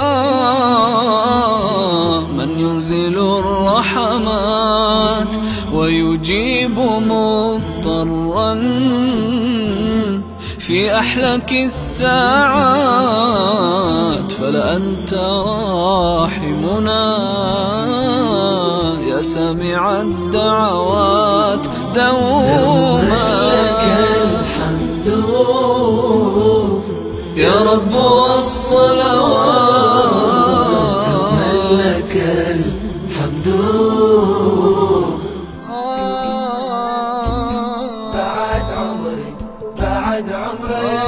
من ينزل الرحمات ويجيب مضطرا في أحلك الساعات فلأنت راحمنا يا سامع الدعوات دوما لك الحمد يا رب والصلوات دوما لك الحمد بعد عمري بعد عمري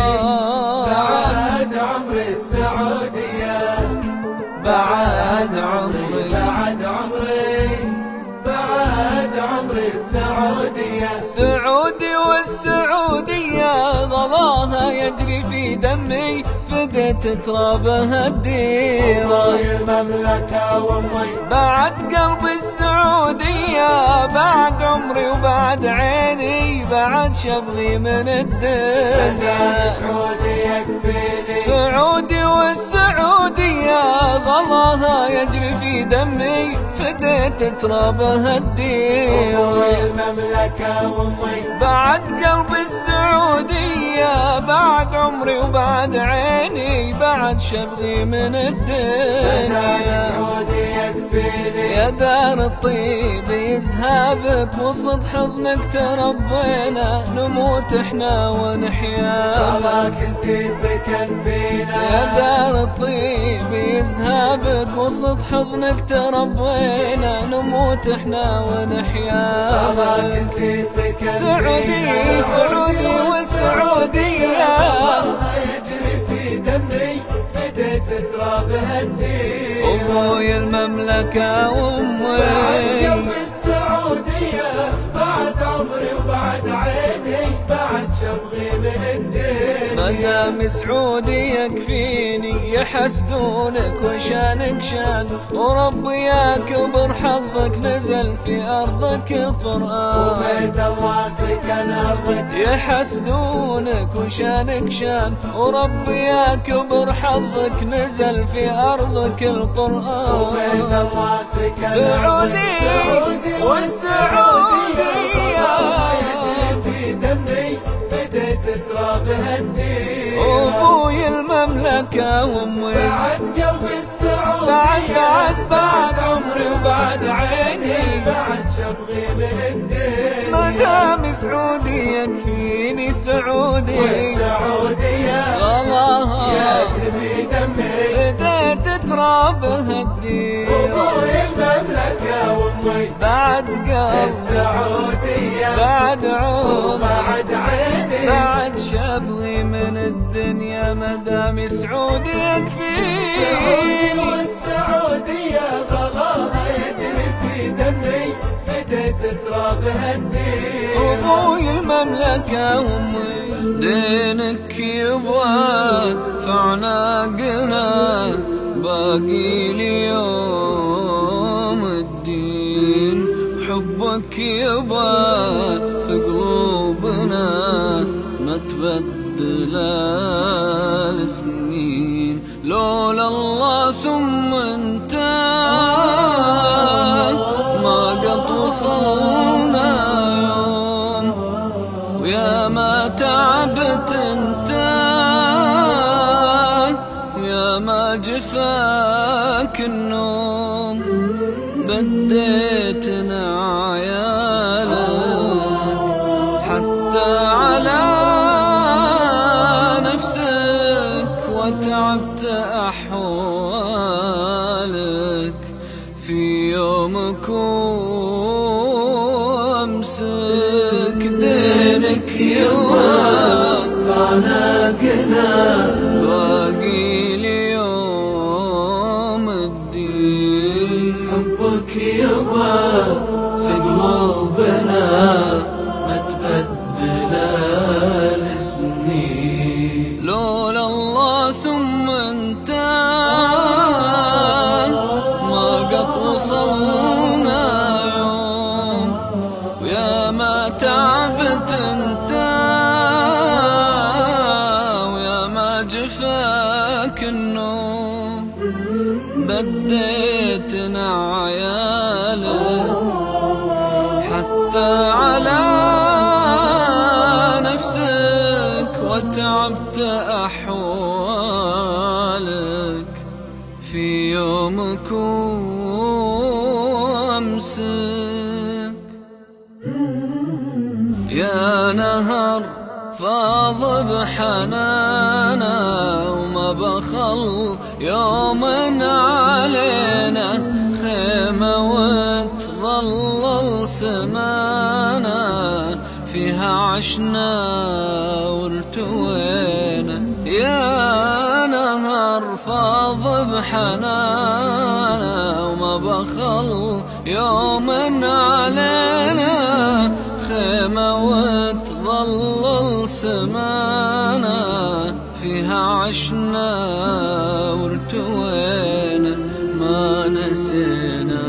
بعد عمري السعودية بعد عمري بعد عمري بعد عمري السعودية سعودي والسعودية غلاها يجري في دمي فديت ترابها الديرة المملكة وامي بعد قلبي السعودية بعد عمري وبعد عيني بعد شبغي من الدنيا سعودي يكفيني سعودي والسعودية غلاها يجري في دمي فديت ترابها الديرة المملكة وامي بعد قلبي السعودية بعد عمري وبعد عيني بعد شبغي من الدنيا سعودي يكفيني يا دار الطيب يزهابك وسط حضنك تربينا نموت احنا ونحيا طلاك انتي سكن فينا يا دار الطيب يزهابك وسط حضنك تربينا نموت احنا ونحيا طلاك انتي سكن سعودي سعودي والسعودية يجري في دمي فديت ترابها الدين أبوي المملكة بعد وأمي قلبي السعودية بعد عمري وبعد عيني بعد شبغي من الدين مدام سعودي يكفيني يحسدونك وشانك شان وربي يا كبر حظك نزل في أرضك القرآن وبيت الله سكن أرضك يحسدونك وشانك شان وربي يا كبر حظك نزل في أرضك القرآن وبيت الله سكن سعودي والسعودية يجري في دمي فديت ترابها الدين أبوي المملكة وأمي بعد قلبي السعودية بعد بعد بعد عمري وبعد عيني بعد شبغي من الدين مدام سعودي يكفيني سعودي والسعودية غلاها يجري في دمي بديت ترابها الديرة أبوي المملكة وامي بعد قلب السعودية بعد عمر بعد عيني بعد شبغي من الدنيا مدام سعودي يكفيني والسعودية غلاها يجري في دمي فديت ترابها الدين أبوي المملكة وأمي دينك يبغى فعناقنا باقي ليوم الدين حبك يبغى في قلوبنا ما تبدل السنين لولا الله ثم انت ما قد وصلنا يوم ويا ما تعبت انت يا ما جفاك النوم بديتنا عيالك حتى على نفسك وتعبت أحوالك في يومك وأمسك دينك يوم عناقنا باقي ليوم الدين حبك يبغى في قلوبنا خفت على نفسك وتعبت أحوالك في يومك وأمسك. يا نهر فاض بحنانا وما بخل يوما علينا، خيمة وتظلل سمانا فيها عشنا وارتوينا. يا نهر فاض بحنانا وما بخل يوما علينا، خيمة وتظلل سمانا فيها عشنا وارتوينا. ما نسينا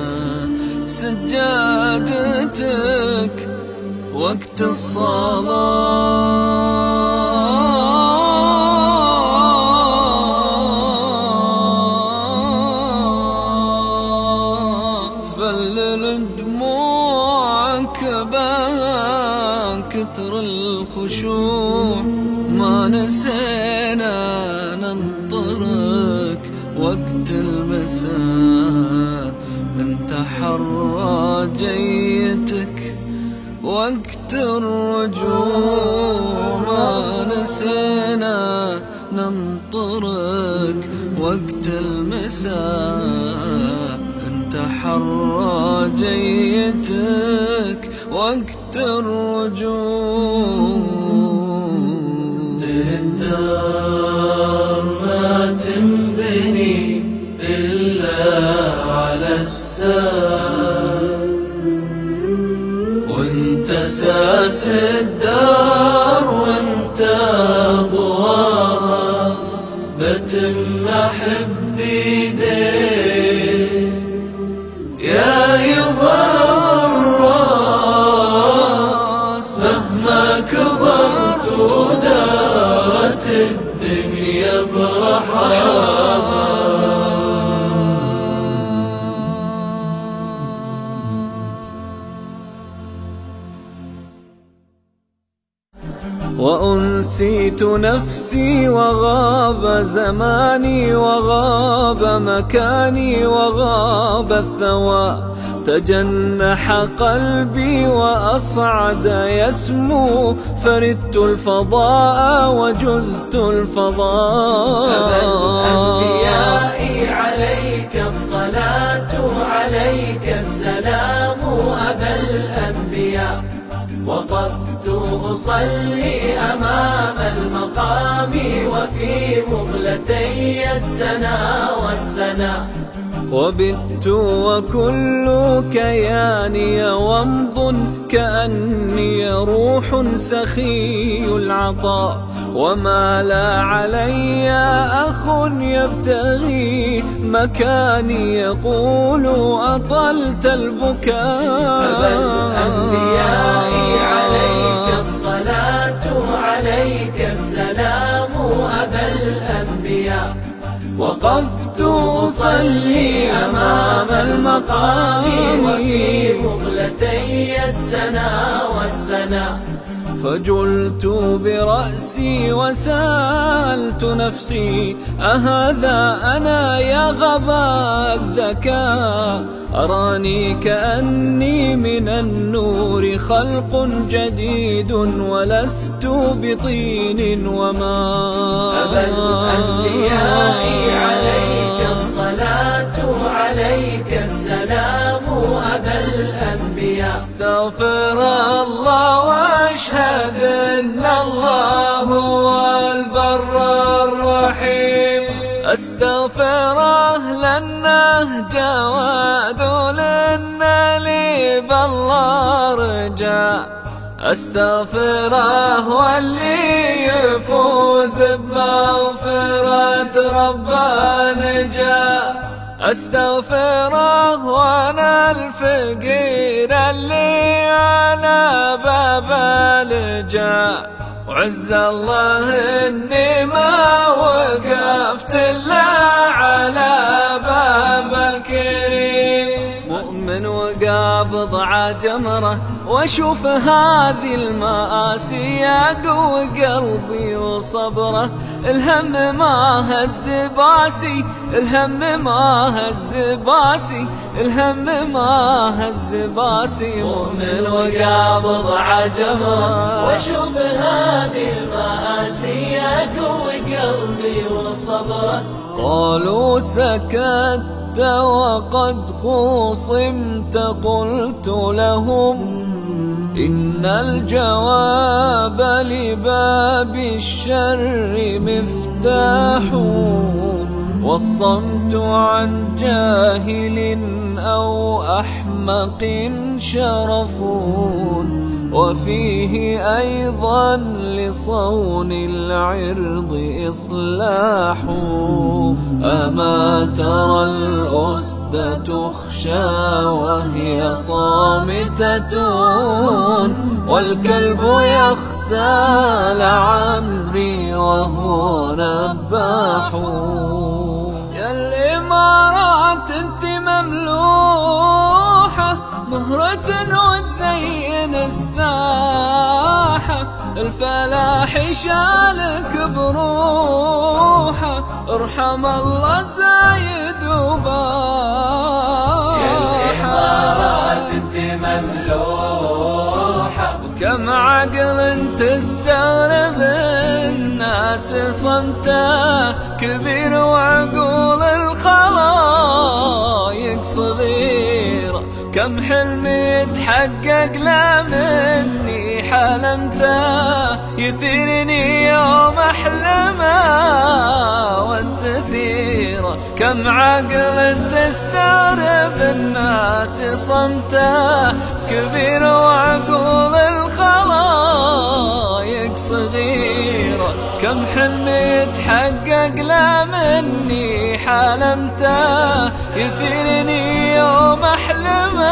سجادتك وقت الصلاة، تبلل دموعك بان كثر الخشوع. ما نسينا ننطرك وقت المساء، انت حرى جيتك وقت الرجوع. ما نسينا ننطرك وقت المساء، انت حرى جيتك وقت الرجوع. الدار ما تنبني إلا على السار، وانت ساس الدار وانت ضوارها، بتم أحب ايديك يا يبا الراس. مهما كبرت ودارت الدنيا برحابها، وأنسيت نفسي وغاب زماني وغاب مكاني وغاب الثوى، تجنح قلبي وأصعد يسمو، فردت الفضاء وجزت الفضاء. أبا الأنبياء عليك الصلاة عليك السلام، أبا الأنبياء وقفت أصلي أمام المقام، وفي مغلتي السنا والسنا، وبت وكل كياني ومض كأني روح سخي العطاء، وما لا علي أخ يبتغي مكاني يقول أطلت البكاء. أبا الأنبياء عليك الصلاة عليك السلام، أبا الأنبياء وقفت أصلي أمام المقام، وفي مغلتي السنا والسنا، فجلت برأسي وسألت نفسي أهذا أنا يا غبا الذكاء؟ أراني كأني من النور خلق جديد ولست بطين وماء. أبا الأنبياء عليك الصلاة عليك السلام، أبا الأنبياء استغفر الله واشهد ان الله هو البر الرحيم، استغفره لانه جواد لنا لي بالله رجاء، استغفره واللي يفوز بمغفرة ربه نجا، استغفره وانا الفقير اللي على باب لجا، وعز الله اني ما وقفت الا على باب الكريم، مؤمن وقابل بضع جمرة واشوف هذه المآسي يقوي قلبي وصبره. الهم ما هز باسي، الهم ما هز باسي، الهم ما هز باسي. مؤمن وقابض عجمه واشوف هذه المآسي يقوي قلبي وصبره. قالوا سكت وقد خصمت، قلت لهم إن الجواب لباب الشر مفتاح، والصمت عن جاهل أو أحمق شرف، وفيه أيضا لصون العرض إصلاح. أما ترى الأسد تخشى وهي صامتة، والكلب يخسى لعمري وهو نباح. يا الإمارات انت مملوحة مهرة وتزين الساحة، الفلاح شالك بروحه، ارحم الله زايد وباحة. يا الإمارات انت مملوحة كم عقل تستغرب الناس صمته كبير، وعقول الخلايق صغيرة. كم حلم يتحقق لا مني حلمته، يثيرني يوم أحلمه واستثيره. كم عقل تستغرب الناس صمته كبير، وعقول الخلايق صغيرة. كم حلم يتحقق لا مني حلمته، يثيرني يوم أحلمه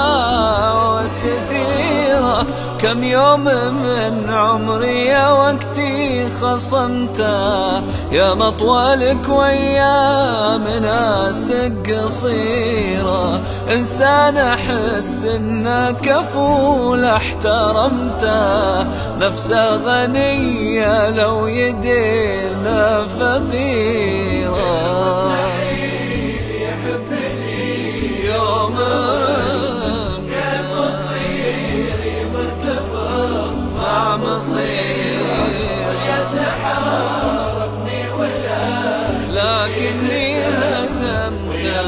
واستثيره. كم يوم من عمري يا وقتي خصمته، يا مطولك ويا مناسك قصيرة. إنسان أحس إنه كفول احترمته، نفسه غنية لو يدينا فقيرة. يوم مصير يا سحاربني ولا لكني هزمته،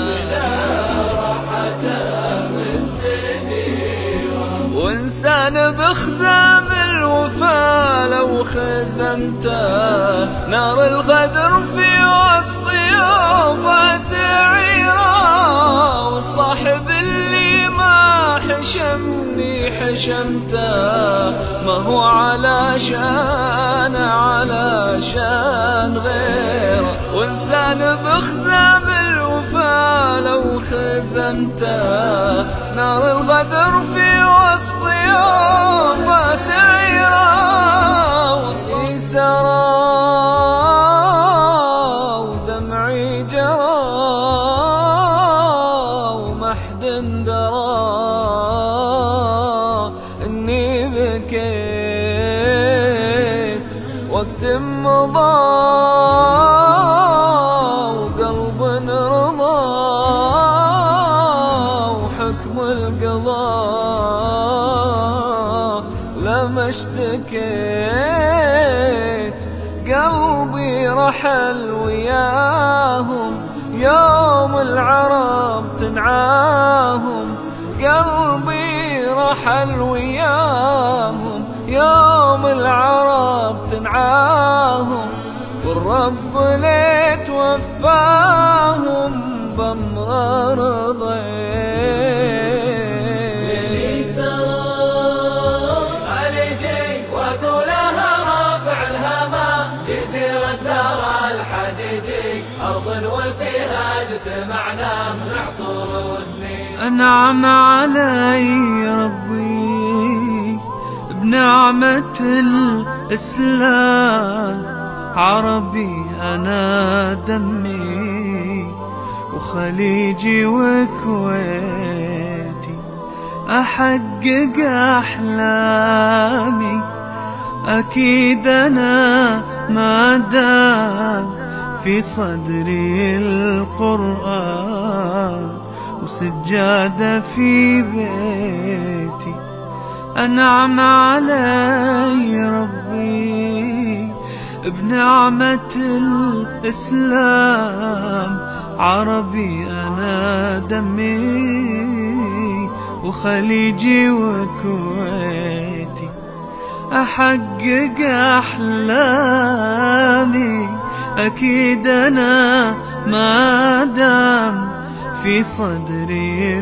وإنسان بخزام الوفا لو خزمته. نار الغدر في وسط يوفا سعيرة، والصاحب اللي ما حشمني حشمته، ما هو علشان علشان غيره. وإنسان بخزام الوفا لو خزمته. نار الغدر في وسط يوفا سعيرة، وصي سرى ودمعي جرى، ومحد درى إني بكيت وقت مضى، وقلب رضى وحكم القضاء. لما اشتكيت قلبي رحل وياهم، يوم العرب تنعاهم. قلبي رحل وياهم، يوم العرب تنعاهم. والرب ليت وفاهم بأمر رضيت. علي جي واقولها رافع الهما، جزيرة دار الحجيجي أرض وفيها اجتمعنا من عصور وسنين. أنعم علي ربي بنعمة الإسلام، عربي أنا دمي وخليجي وكويتي، أحقق أحلامي أكيد أنا ما دام في صدري القرآن وسجادة في بيتي. أنعم علي ربي بنعمة الإسلام، عربي أنا دمي وخليجي وكويتي. أحقق أحلامي أكيد أنا ما دام في صدري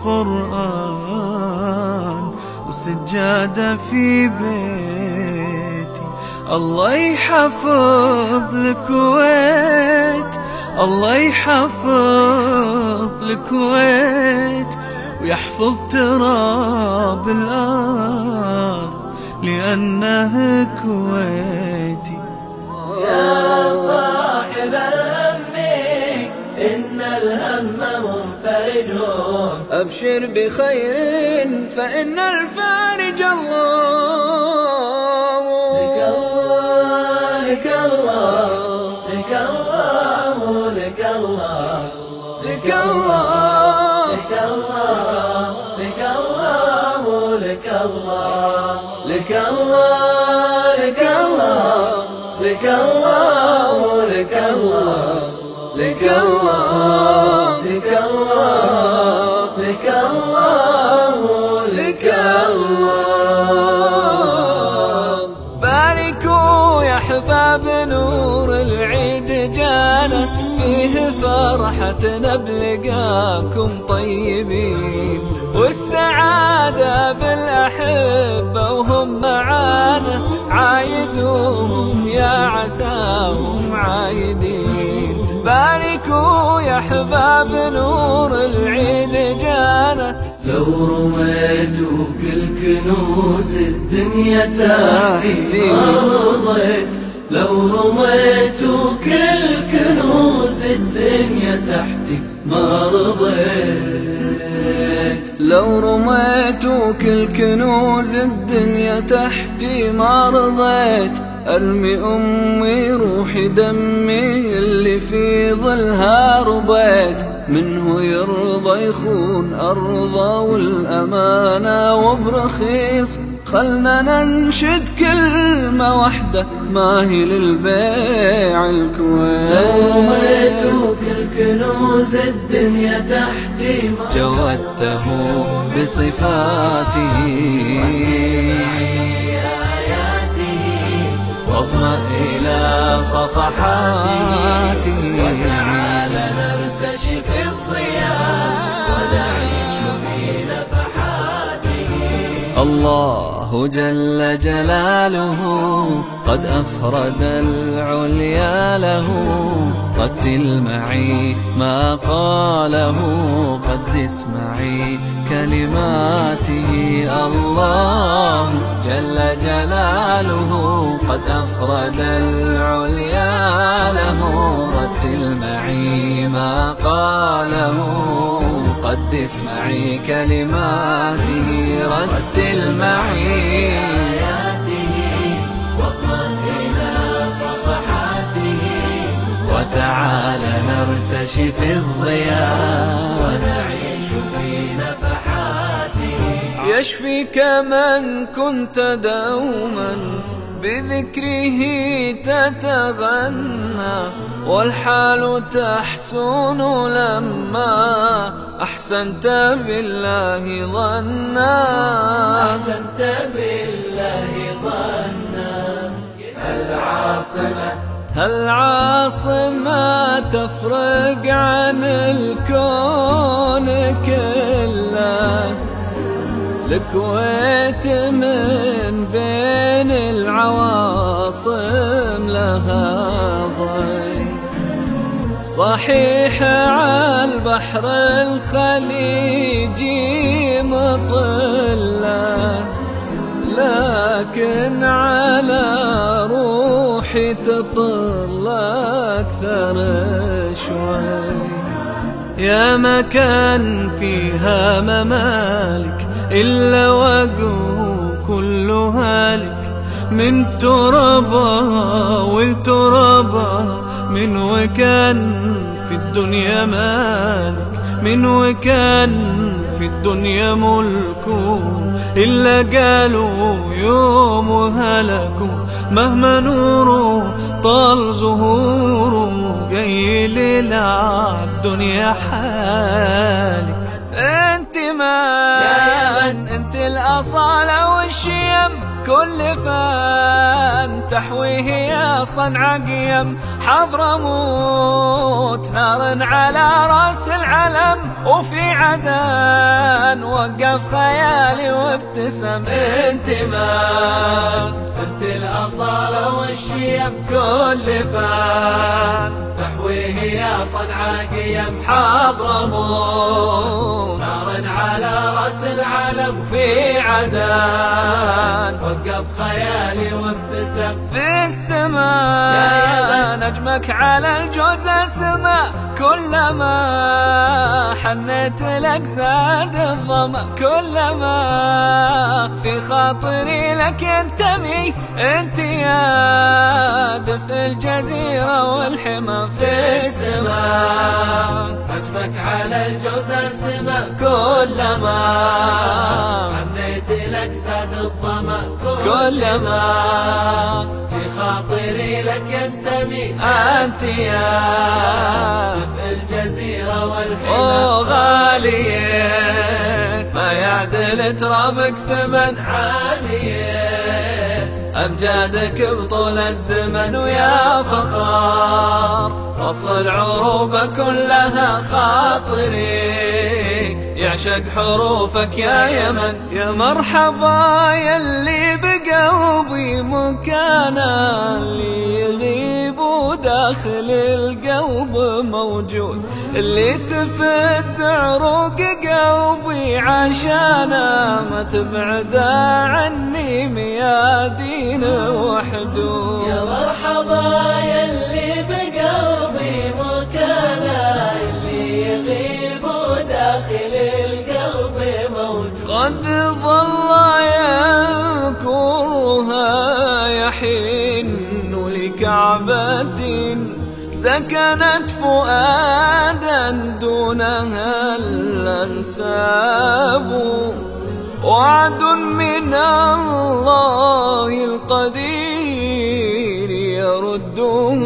القرآن وسجادة في بيتي. الله يحفظ الكويت، الله يحفظ الكويت، ويحفظ تراب الأرض لأنه كويتي. يا صاحب الهم إن الهم منفرج، أبشر بخير فإن الفارج الله. لك الله لك الله لك الله لك الله لك الله لك الله لك الله لك الله لك الله لك الله لك الله لك الله لك الله لك الله لك الله. باركوا يا أحباب نور العيد جانا، فيه فرحتنا بلقاكم طيبين، والسعادة بالأحبة وهم معانا، عايدوهم يا عساهم عايدين. باركوا يا أحباب نور العيد جانا، لو رميتوا كل كنوز الدنيا تحتي ما رضيت، لو رميتوا كل كنوز الدنيا تحتي ما رضيت، لو رميتوا كل كنوز الدنيا تحتي ما رضيت. أرمي أمي روحي دمي اللي في ظلها ربيت، منه يرضى يخون أرضه والأمانة وبرخيص. خلنا ننشد كلمة واحدة ما هي للبيع الكويت. لو رميتوا كل كنوز الدنيا تحتي ما جودته بصفاته واضمأ إلى صفحاته. وتعالى نرتشي في الضياء ونعيش في نفحاته. الله جل جلاله قد أفرد العليا له، رتل معي ما قاله، قدس معي كلماته. الله جل جلاله قد أفرد العليا له، رتل معي ما قاله، قدس معي كلماته. رتل معي آياته واضمن إلى صفحاته. وتعالى نرتشي في الضياء ونعيش في نفحاته. يشفيك من كنت دوما بذكره تتغنى، والحال تحسن لما أحسنت بالله ظنا. أحسنت بالله ظنا. العاصمة هالعاصمة تفرق عن الكون كله، الكويت من بين العواصم لها ضي. صحيح عالبحر الخليجي مطلة، لكن على روحي تطل أكثر شوي. يا مكان فيها ممالك إلا وجهه كله هالك من ترابها والترابها، من وكان في الدنيا مالك، من وكان في الدنيا ملكه، إلا قالوا يوم هلكوا. مهما نوره طال ظهوره، جاي للعب دنيا حالك. انت من انت الأصالة والشيم، كل فان تحويه يا صنع قيم. حضرموت نار على راس العلم، وفي عدن وقف خيالي وابتسم. انت من انت الأصالة والشيم، كل فان تحويه يا صنع قيم. حضرموت نار على راس العلم، في عدن وقف خيالي وابتسم. في السماء نجمك على الجوزة سما، كلما حنيت لك زاد الظما. كلما في خاطري لك ينتمي، انت يا دفء الجزيرة والحمى. في السماء نجمك على الجوزة سما، كلما حنيت لك زاد الظما. كلما في خاطري لك ينتمي، انت يا دفء الجزيرة والحمى. اوه غالية ما يعدل ترابك ثمن، عالية أمجادك بطول الزمن. ويا فخار وصل العروبة كلها خاطري، يعشق حروفك يا يمن. يا مرحبا يلي بقلبي مكانا، اللي يغيب وداخل القلب موجود، اللي تفز عروق قلبي عشانا. ما تبعد عني ميادين وحدود. يا مرحبا يلي بقلبي مكانا، اللي يغيب وداخل القلب موجود. قد ظل يذكرها يحن لكعبة سكنت فؤادا دونها الأنساب. وعد من الله القدير يرده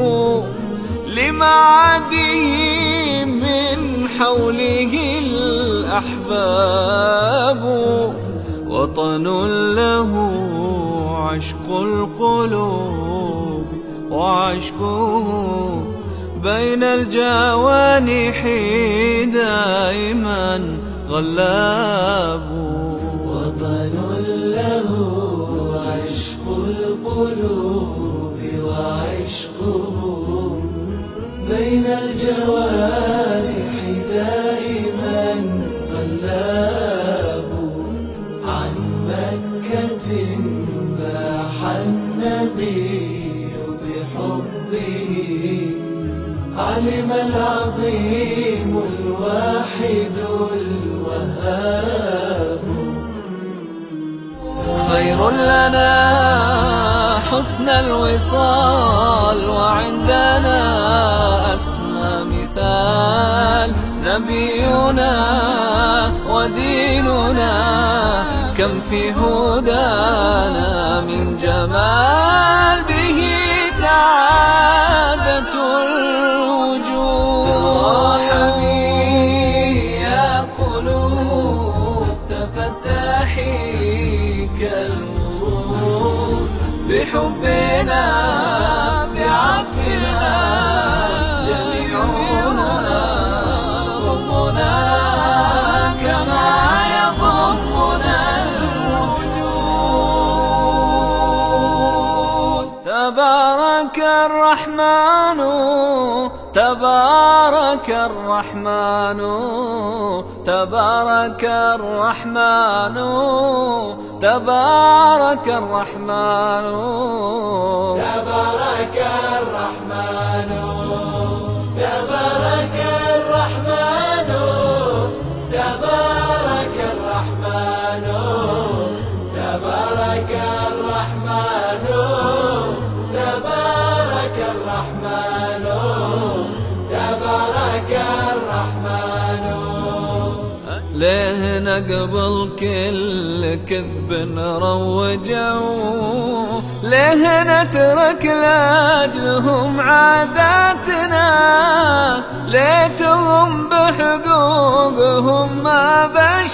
لمعاده، من حوله الأحباب. وطن له عشق القلوب، وعشقه بين الجوانح دائما غلاب. وطن له عشق القلوب، وعشقه بين الجوانح دائما غلاب. عن مكة باح النبي بحبه، علم العظيم الواحد الوهاب. خير لنا حسن الوصال، وعندنا أسمى مثال. نبينا وديننا كم في هدانا من جمال، به سعادة الوجود. يا قلوب تفتحي كالورود، بحبنا بعطفنا يليوننا يضمنا كما يضمنا الوجود. تبارك الرحمن تبارك الرحمن تبارك الرحمن تبارك الرحمن تبارك الرحمن تبارك الرحمن تبارك الرحمن ليه نقبل كل كذب نروجوا، ليه نترك لأجلهم عاداتنا، ليتهم بحقوقهم ما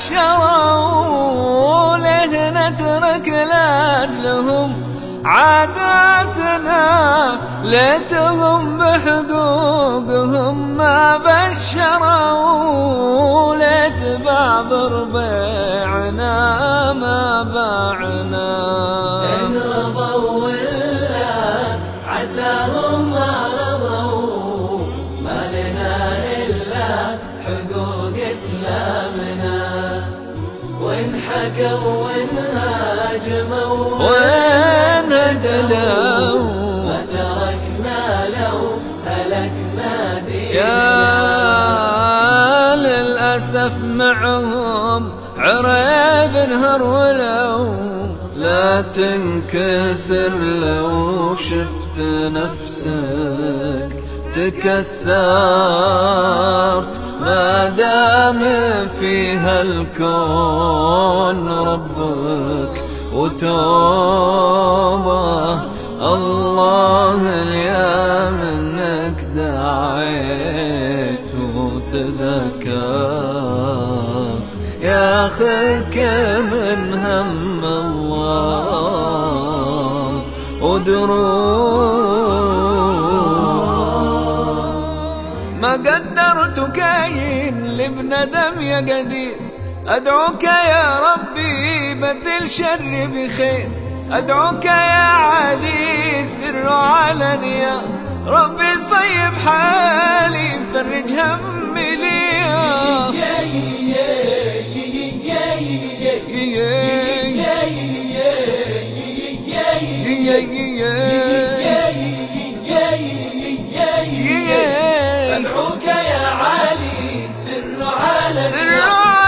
بشروا، ليه نترك لأجلهم عاداتنا، ليتهم بحقوقهم ما بشروا، ليت بعض ربيعنا ما باعنا. إن رضوا ولا عساهم ما رضوا، ما لنا إلا حقوق إسلامنا، وإن حكوا وإن هاجموا وإن هددوا ما تركنا لو هلكنا ديننا. يا للأسف معهم عريب نهر، ولو لا تنكسر لو شفت نفسك تكسرت، ما دام فيها الكون ربك وتوبه الله اليا منك دعيت وتذكر، يا خلك من هم الله ودروب. ما قدرت كاين لابن دم يا قدير، أدعوك يا ربي بدل شر بخير، أدعوك يا علي سر علنيا، ربي صيب حالي فرج همي ليا. أدعوك يا علي سر علنيا،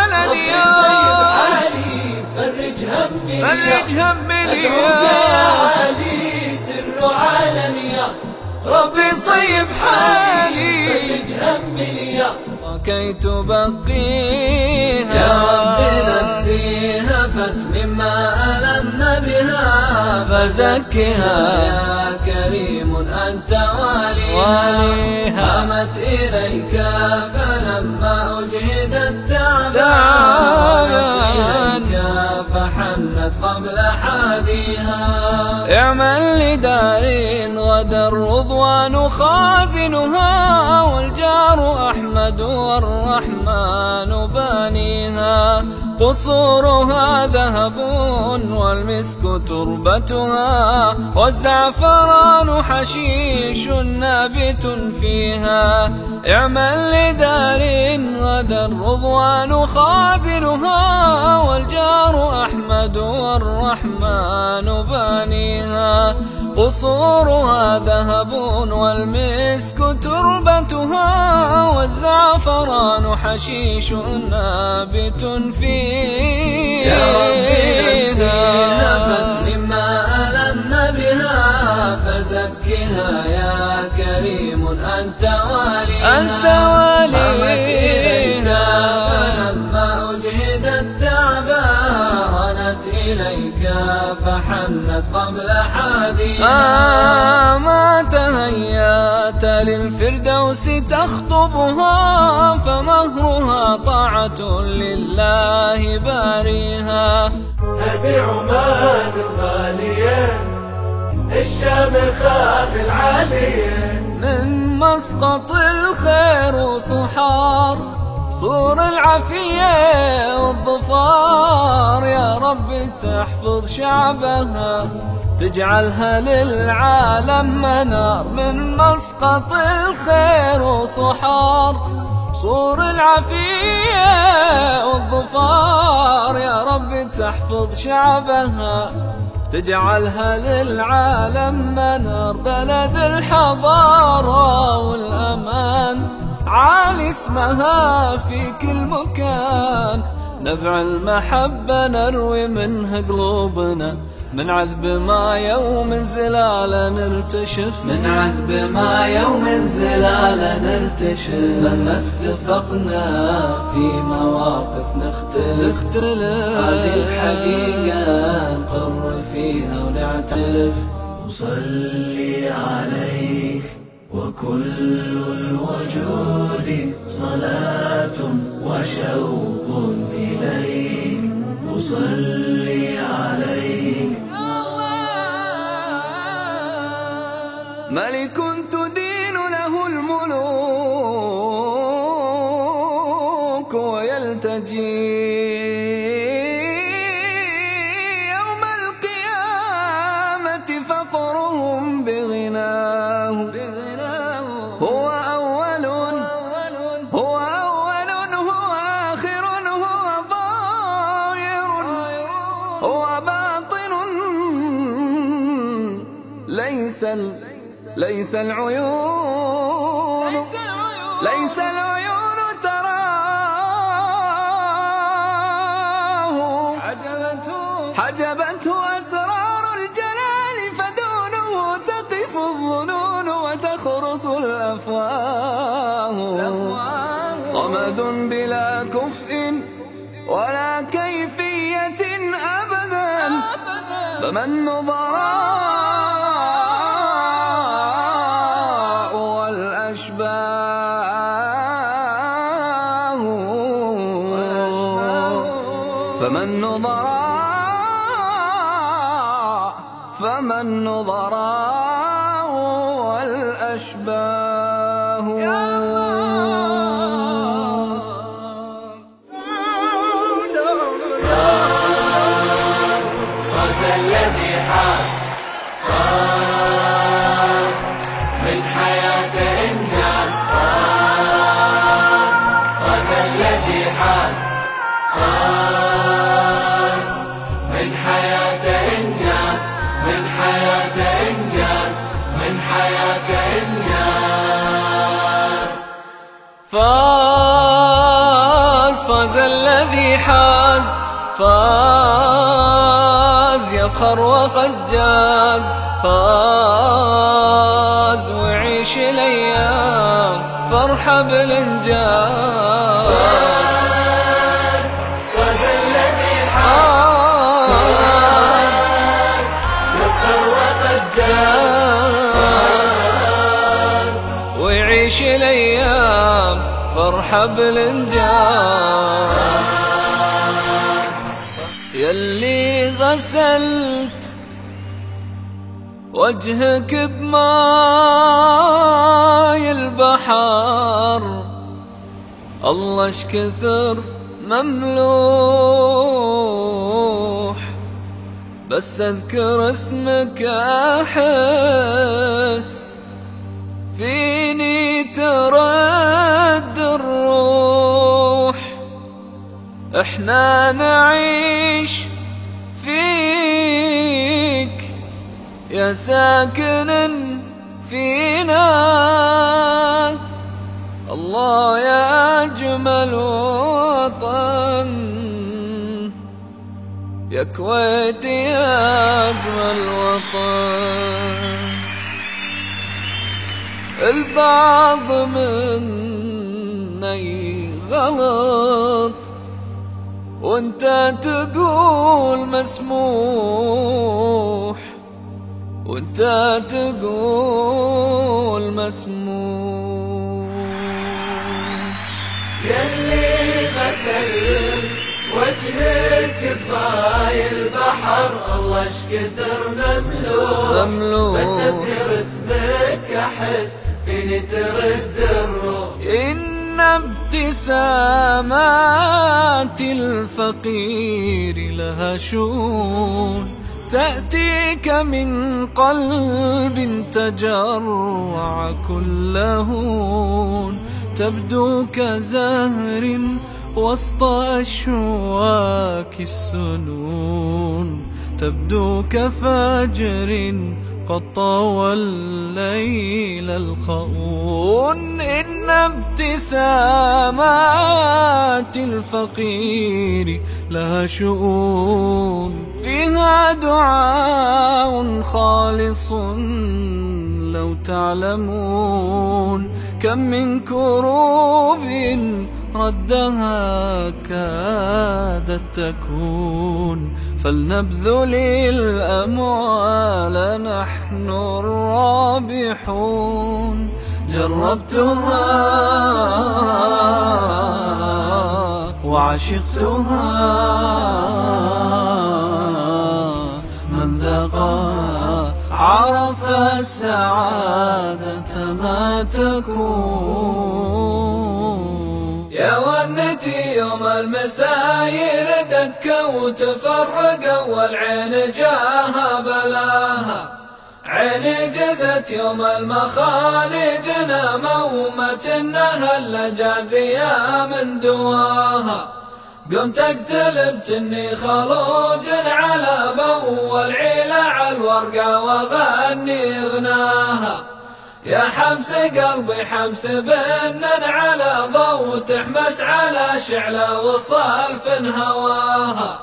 فرج همي فرج همي ليا. أدعوك يا علي سر علنيا، ربي صيب حالي فرج همي ليا. بكيت بقيها يا ربي نفسي هفت مما ألم بها، فزكها يا كريم أنت واليها. قامت إليك فلما أجهدت تعبان، فحنت قبل حاديها. اعمل لدار غدا الرضوان خازنها، والجار أحمد والرحمن بانيها، قصورها ذهب والمسك تربتها، والزعفران حشيش نابت فيها. اعمل لدار غدا الرضوان خازنها، والجار أحمد والرحمن بانيها، قصورها ذهب والمسك تربتها، والزعفران حشيش نابت فيها. يا ربي نفسي هفت مما ألم بها، فزكها يا كريم أنت واليها. أنت واليها. فلما أجهدت تعبانت إليك فحنت قبل حاديها. آه ما تهيأت للفردوس تخطبها، فمهرها طاعة لله باريها. أبي عمان غالية الشامخة العالية، من مسقط الخير وصحار صور العافية والظفار، يا رب تحفظ شعبها تجعلها للعالم منار. من مسقط الخير وصحار صور العافية والظفار، يا رب تحفظ شعبها تجعلها للعالم منار. بلد الحضارة والأمان عالي اسمها في كل مكان، نبع المحبة نروي منه قلوبنا، من عذب ما يوم زلالة نرتشف، من عذب ما يوم زلالة نرتشف. مهما اتفقنا في مواقف نختلف، هذه الحقيقة نقر فيها ونعترف. أصلي عليك وكل الوجود صلاة وشوق إليك، أصلي عليك. ملك تدين له الملوك ويلتجي يوم القيامة فقرهم بغناه. هو أول هو أول هو آخر هو ظاهر هو باطن، ليس ليس العيون ليس العيون تراه. حجبته أسرار الجلال فدونه تقف الظنون وتخرص الأفواه. صمد بلا كفء ولا كيفية أبدا، فمن نظراء والأشباه، فمن نظراء فمن نظراء والأشباه. فاز الذي حاز، فاز من حياته إنجاز، فاز فاز الذي حاز، فاز من حياته إنجاز، من حياته إنجاز، من حياته إنجاز. فاز فاز الذي حاز، فاز يفخر وقد جاز، فاز ويعيش الأيام فرحة بالإنجاز. فاز الذي حاز، يفخر وقد جاز، ويعيش الأيام فرحة بالإنجاز. يلي غسلت وجهك بماي البحر، الله شكثر مملوح، بس اذكر اسمك احس فيني ترد الروح. احنا نعيش فيك يا ساكن فينا، الله يا أجمل وطن، يا كويت يا أجمل وطن. البعض منا غلط وانت تقول مسموح، وانت تقول مسموح. يلي غسل وجهك بماي البحر، الله شكثر مملوح، بس اذكر اسمك احس فيني ترد الروح. إن ابتسامات الفقير لها شون، تأتيك من قلب تجرع كل هون، تبدو كزهر وسط أشواك السنون، تبدو كفجر قد طوى الليل الخؤون. إن ابتسامات الفقير لها شؤون، فيها دعاء خالص لو تعلمون، كم من كروب ردها كادت تكون، فلنبذل الأموال نحن الرابحون. جربتها وعشقتها، من ذاقها عرف السعادة ما تكون. يا ونتي يوم المساير دكا وتفرقا والعين جاها بلاها، عيني جزت يوم المخالج نامومت انها اللجازية من دواها، قمت اجتلب جني خلوج على بو العيلة على الورقة واغني غناها. يا حمس قلبي حمس بنن على ضو تحمس على شعلة وصالف هواها.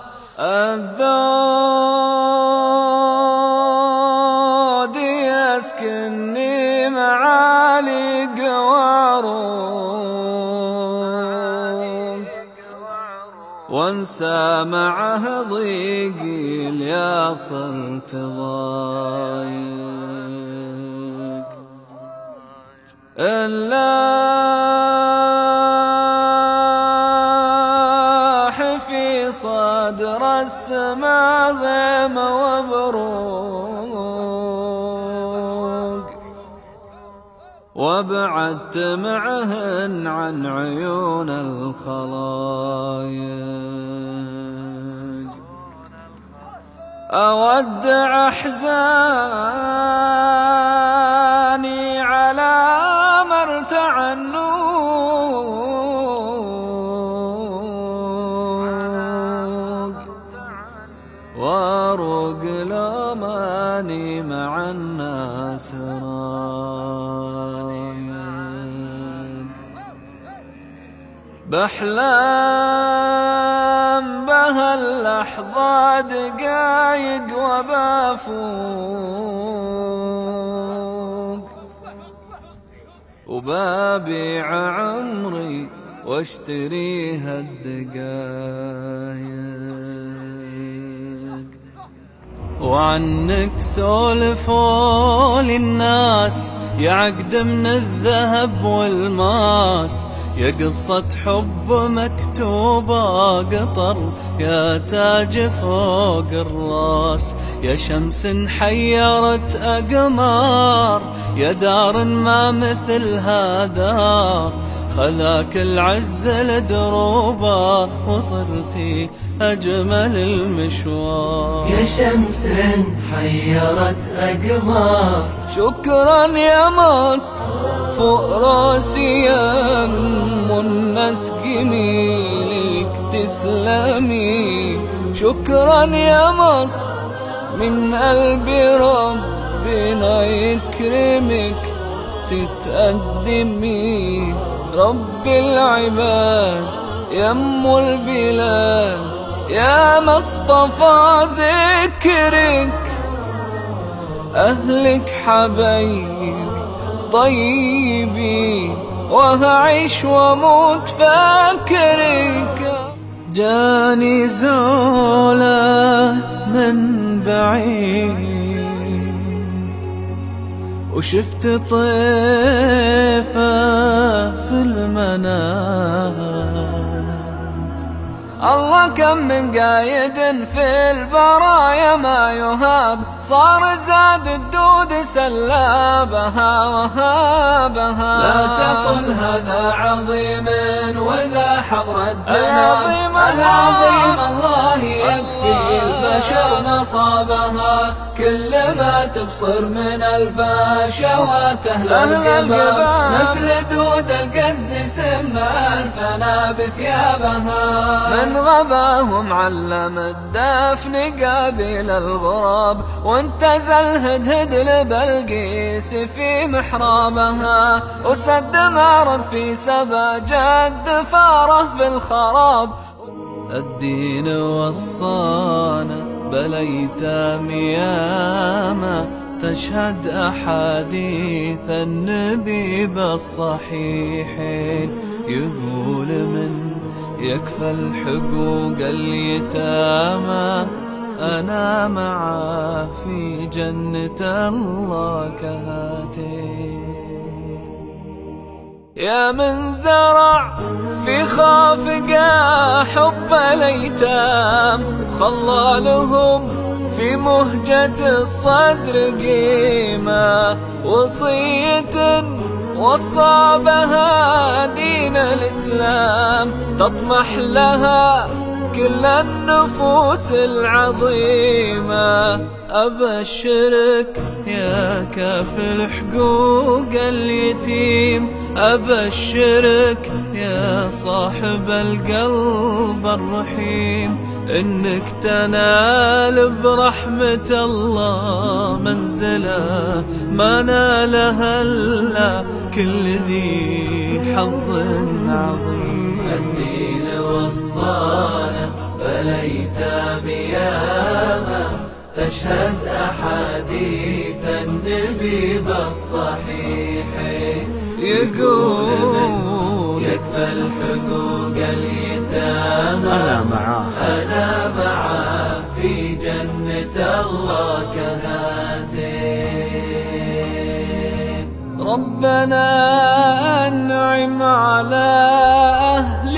الذود يسكنني معالق وعروق، وانسى معه ضيقي يا صرت ضايق. اللاح في صدر السماء غيم وبروق، وابعدت معهن عن عيون الخلايق. أودع أحزاني على مرتع النوق، واروق لماني مع الناس رايق. بحلم بها اللحظة دقايق وبافوق، وبابيع عمري واشتريها الدقايق. وعنك سولفوا للناس يا عقد من الذهب والماس، يا قصة حب مكتوبة قطر يا تاج فوق الراس، يا شمس حيرت أقمار يا دار ما مثلها دار، خذاك العز لدروبه وصرتي أجمل المشوار. يا شمس حيرت أقمار، شكرا يا مصر فوق راسي يا أم الناس جميلك تسلمي. شكرا يا مصر من قلبي ربنا يكرمك تتقدمي. رب العباد يا أم البلاد يا مصطفى ذكرك، أهلك حبايبي طيبي وهعيش واموت فاكرك. جاني زوله من بعيد وشفت طيفه في المنام، الله كم من قايد في البرايا ما يهاب، صار زاد الدود سلابها وهابها. لا تقل هذا عظيم وذا حضر الجناب، العظيم الله يكفي البلاء. باشر نصابها، كل ما تبصر من الباشوات أهل القباب، مثل دود القز سما الفنا بثيابها. من غباهم علم الدفن قابل الغراب، وانتزى الهدهد لبلقيس في محرابها، وسد معرب في سبا جد فاره في الخراب. الدين وصانا بليتام ياما، تشهد أحاديث النبي بالصحيحين، يقول من يكفل حقوق اليتامى أنا معه في جنة الله كهاتين. يا من زرع في خافقه حب الأيتام، خلى لهم في مهجة الصدر قيمة، وصية وصى بها دين الإسلام، تطمح لها كل النفوس العظيمة. أبشرك يا كافل حقوق اليتيم، أبشرك يا صاحب القلب الرحيم، إنك تنال برحمة الله منزلة ما نالها إلا كل ذي حظ عظيم. الدين وصانا فالأيتام ياما، تشهد أحاديث النبي بالصحيحين، يقول يكفل حقوق اليتامى أنا معاه أنا معاه في جنة الله كهاتين. ربنا أنعم على أهل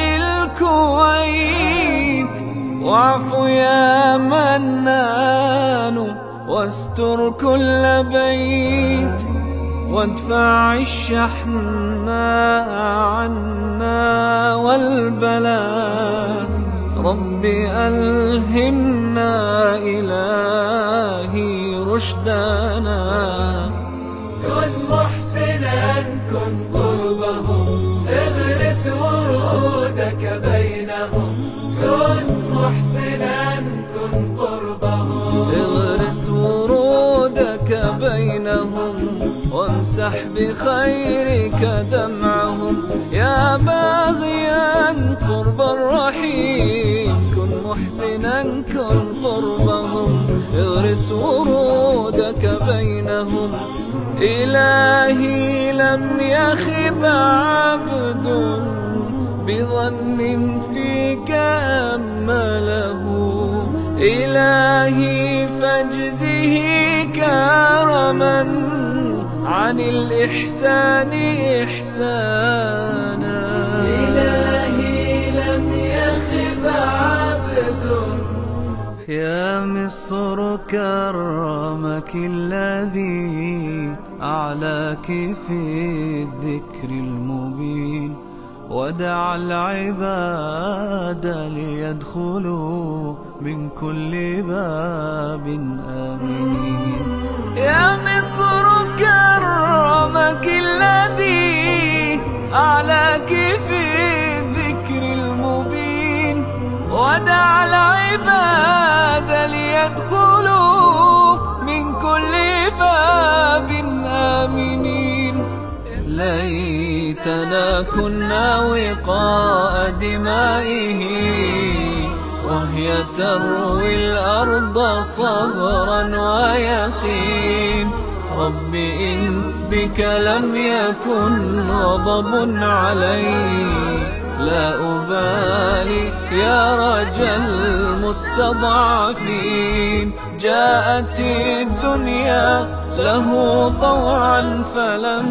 الكويت، واعف يا منان واستر كل بيت، وادفع الشحن عنا والبلاء. ربي ألهمنا إلهي رشدنا، كن محسنا كن قربهم، اغرس ورودك بينهم. كن محسنا كن قربهم، اغرس ورودك بينهم، وامسح بخيرك دمعهم. يا باغيا قرب الرحيم، كن محسنا كن قربهم، اغرس ورودك بينهم. إلهي لم يخب عبد بظن فيك أمله، إلهي فاجزه كرما عن الإحسان إحسانا. إلهي لم يخب عبد. يا مصر كرمك الذي أعلاك في الذكر المبين، ودعا العباد ليدخلوا من كل باب آمنين. يا مصر كرمك الذي أعلاك في الذكر المبين، ودعا العباد ليدخلوا من كل باب آمنين. ليتنا كنا وقاء دمائه، وهي تروي الأرض صبرا ويقين. رب إن بك لم يكن غضب علي، لا أبالي يا رجا المستضعفين. جاءت الدنيا له طوعا فلم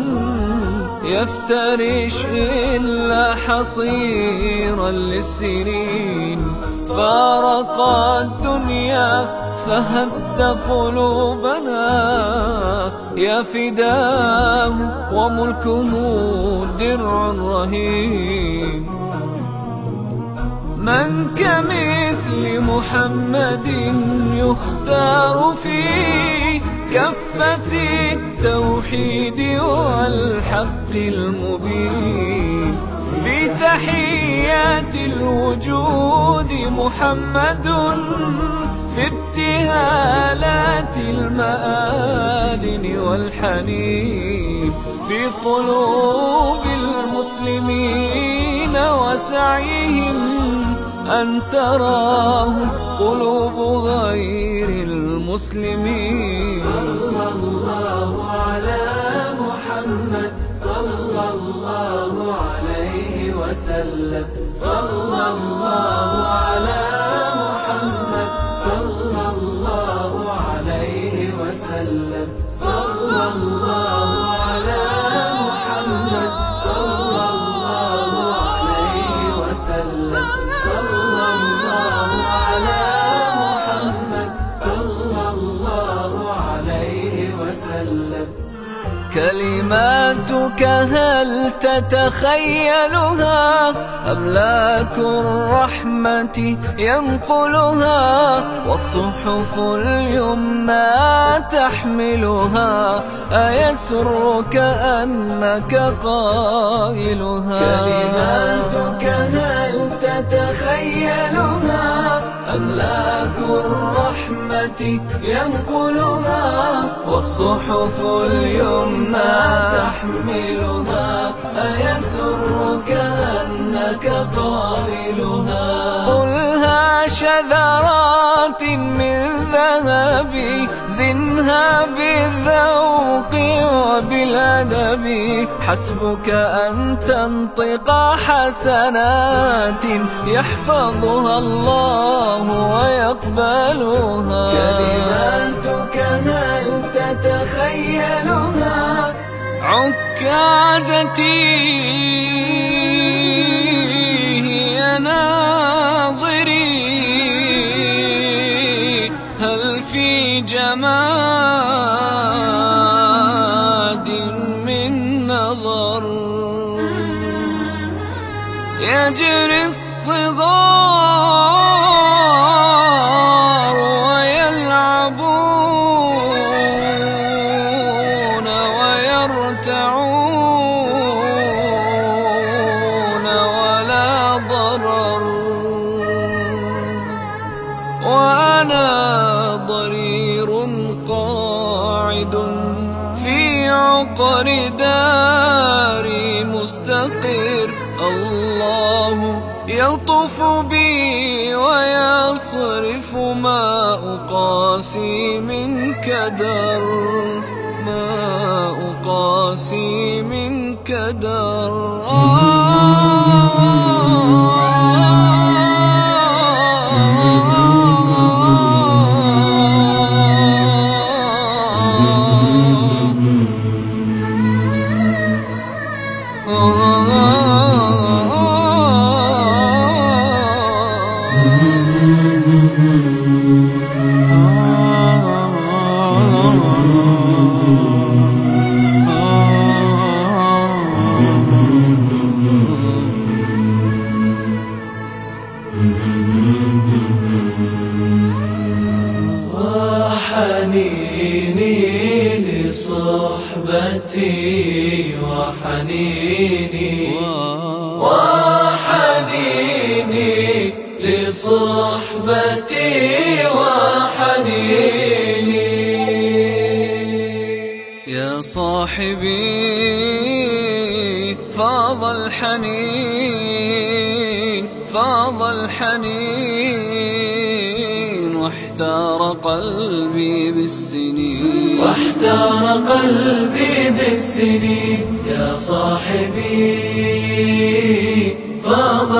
يفترش إلا حصيرا للسنين. فارق الدنيا فهد قلوبنا، يا فداه وملكه درع رهيب. من كمثل محمد يختار في كفة التوحيد والحق المبين. في تحيات الوجود محمد، في ابتهالات المآذن والحنين، في قلوب المسلمين وسعيهم أن تراه قلوب غير المسلمين. صلى الله على محمد صلى الله عليه وسلم. صلى الله على محمد صلى الله عليه وسلم. صلى الله على محمد صلى الله عليه وسلم. صلى الله على محمد صلى الله عليه وسلم. كلماتك هل تتخيلها؟ أملاك الرحمة ينقلها، والصحف اليمنى تحملها. أيسرك أنك قائلها؟ كلماتك هل تتخيلها؟ أملاك الرحمة ينقلها، والصحف اليمنى تحملها. أيسرك أنك قائلها؟ قلها شذرات من ذهب، زنها بالذوق وبالأدب. حسبك أن تنطق حسنات يحفظها الله ويقبلها. كلماتك هل تتخيلها؟ عكازتي هي ناظري، هل في جماد من نظر يجري الصغار ويلعبون ويرتعون ولا ضرر، وأنا ضرير قاعد في عقر داري مستقر. الله يلطف بي ويصرف ما أقاسي من كدر، ما أقاسي من كدر. وحنيني لصحبتي وحنيني وحنيني لصحبتي وحنيني. يا صاحبي فاض الحنين، فاض الحنين، واحتار قلبي بالسنين، واحتار قلبي بالسنين. يا صاحبي فاض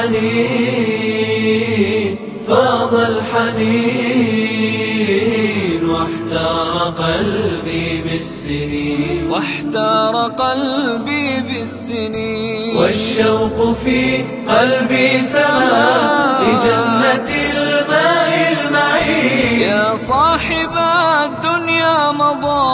الحنين، فاض الحنين، واحتار قلبي بالسنين، واحتار قلبي بالسنين. والشوق في قلبي سما لجنة الماء المعين. يا صاحب الدنيا مضى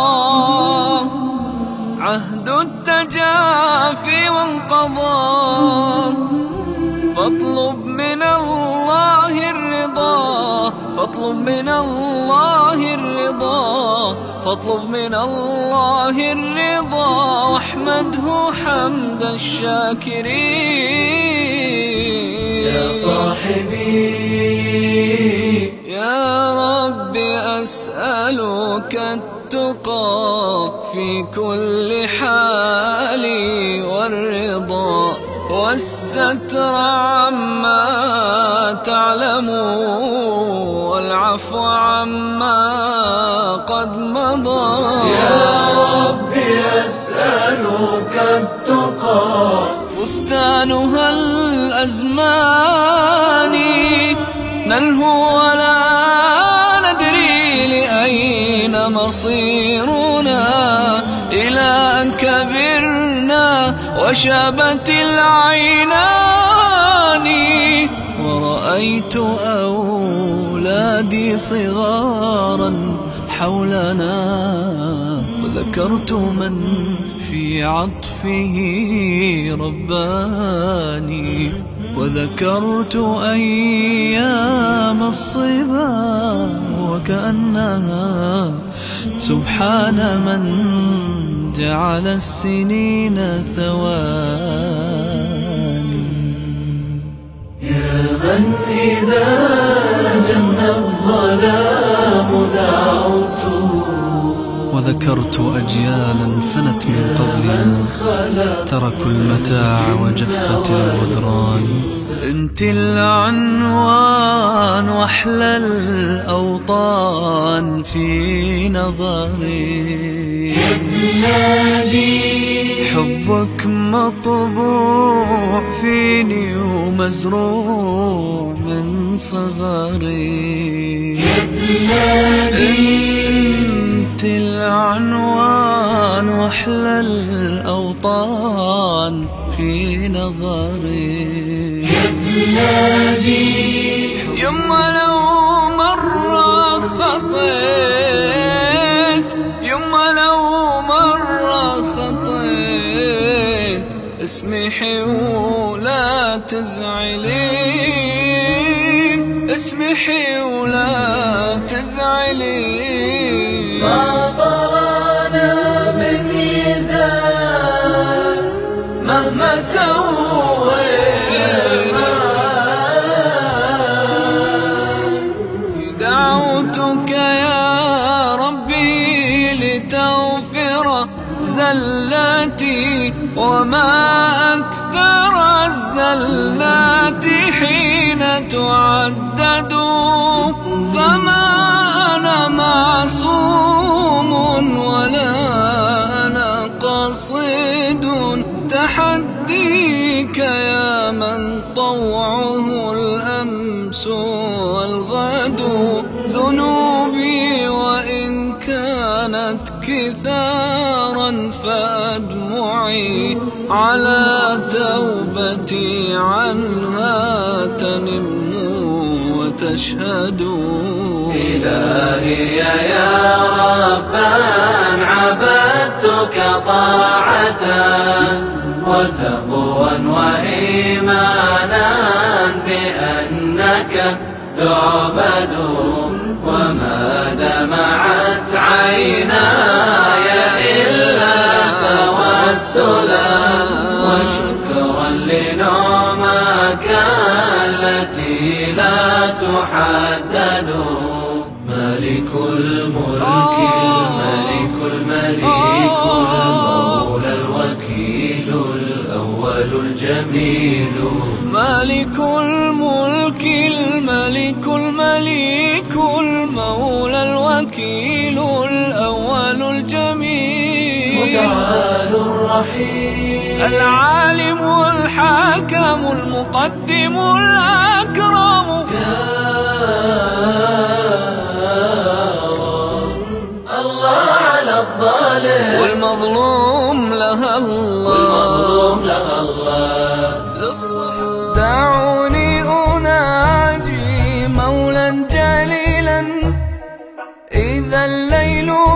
عهد التجافي وانقضى، فاطلب من من الله الرضا، فاطلب من الله الرضا، فاطلب من الله الرضا، واحمده حمد الشاكرين. يا صاحبي يا رب أسألك التقى في كل حال، والرضا والستر عما تعلم، والعفو عما قد مضى. يا رب أسألك التقى فستانها الأزمان، نلهو ولا ندري لأين مصيرنا، إلى أن كبرنا وشابت العينان، ورأيت أولادي صغارا حولنا، وذكرت من في عطفه رباني، وذكرت أيام الصبا وكأنها سبحان من جعل السنين ثواني. يا من إذا جن الظلام دعوته، وذكرت أجيالا فنت من قبلنا، تركوا المتاع وجفت الغدران. انت العنوان واحلى الأوطان في نظري، حبك مطبوع فيني ومزروع من صغري. انت العنوان واحلى الأوطان في نظري. يما لو مرة خطيت، يما لو مرة خطيت، اسمحي ولا تزعلين، اسمحي ولا تزعلين. ما طرانا من ميزان مهما سوينا، دعوتك يا ربي لتغفر زلاتي، وما أكثر الزلات حين تعدد، فما أنا معصوم ولا أنا قصيد تحديك يا من طوعه الأمس والغد. ذنوبي وإن كانت كثارا فأدمعي على توبتي عنها تنم وتشهد. إلهي يا ربا عبدتك طاعة وتقوى وإيمانا بأنك تعبد، وما دمعت عيناي إلا توسلا وشكرا لنعمك التي لا تحدد. ملك الملك الملك المليك المولى الوكيل الأول الجميل. مالك الملك الملك المليك المولى الوكيل الأول الجميل. متعال الرحيم العالم الحاكم المقدم الأكرم. يا رب الله على الظالم والمظلوم لها الله، والمظلوم لها الله. دعوني أناجي مولا جليلا إذا الليل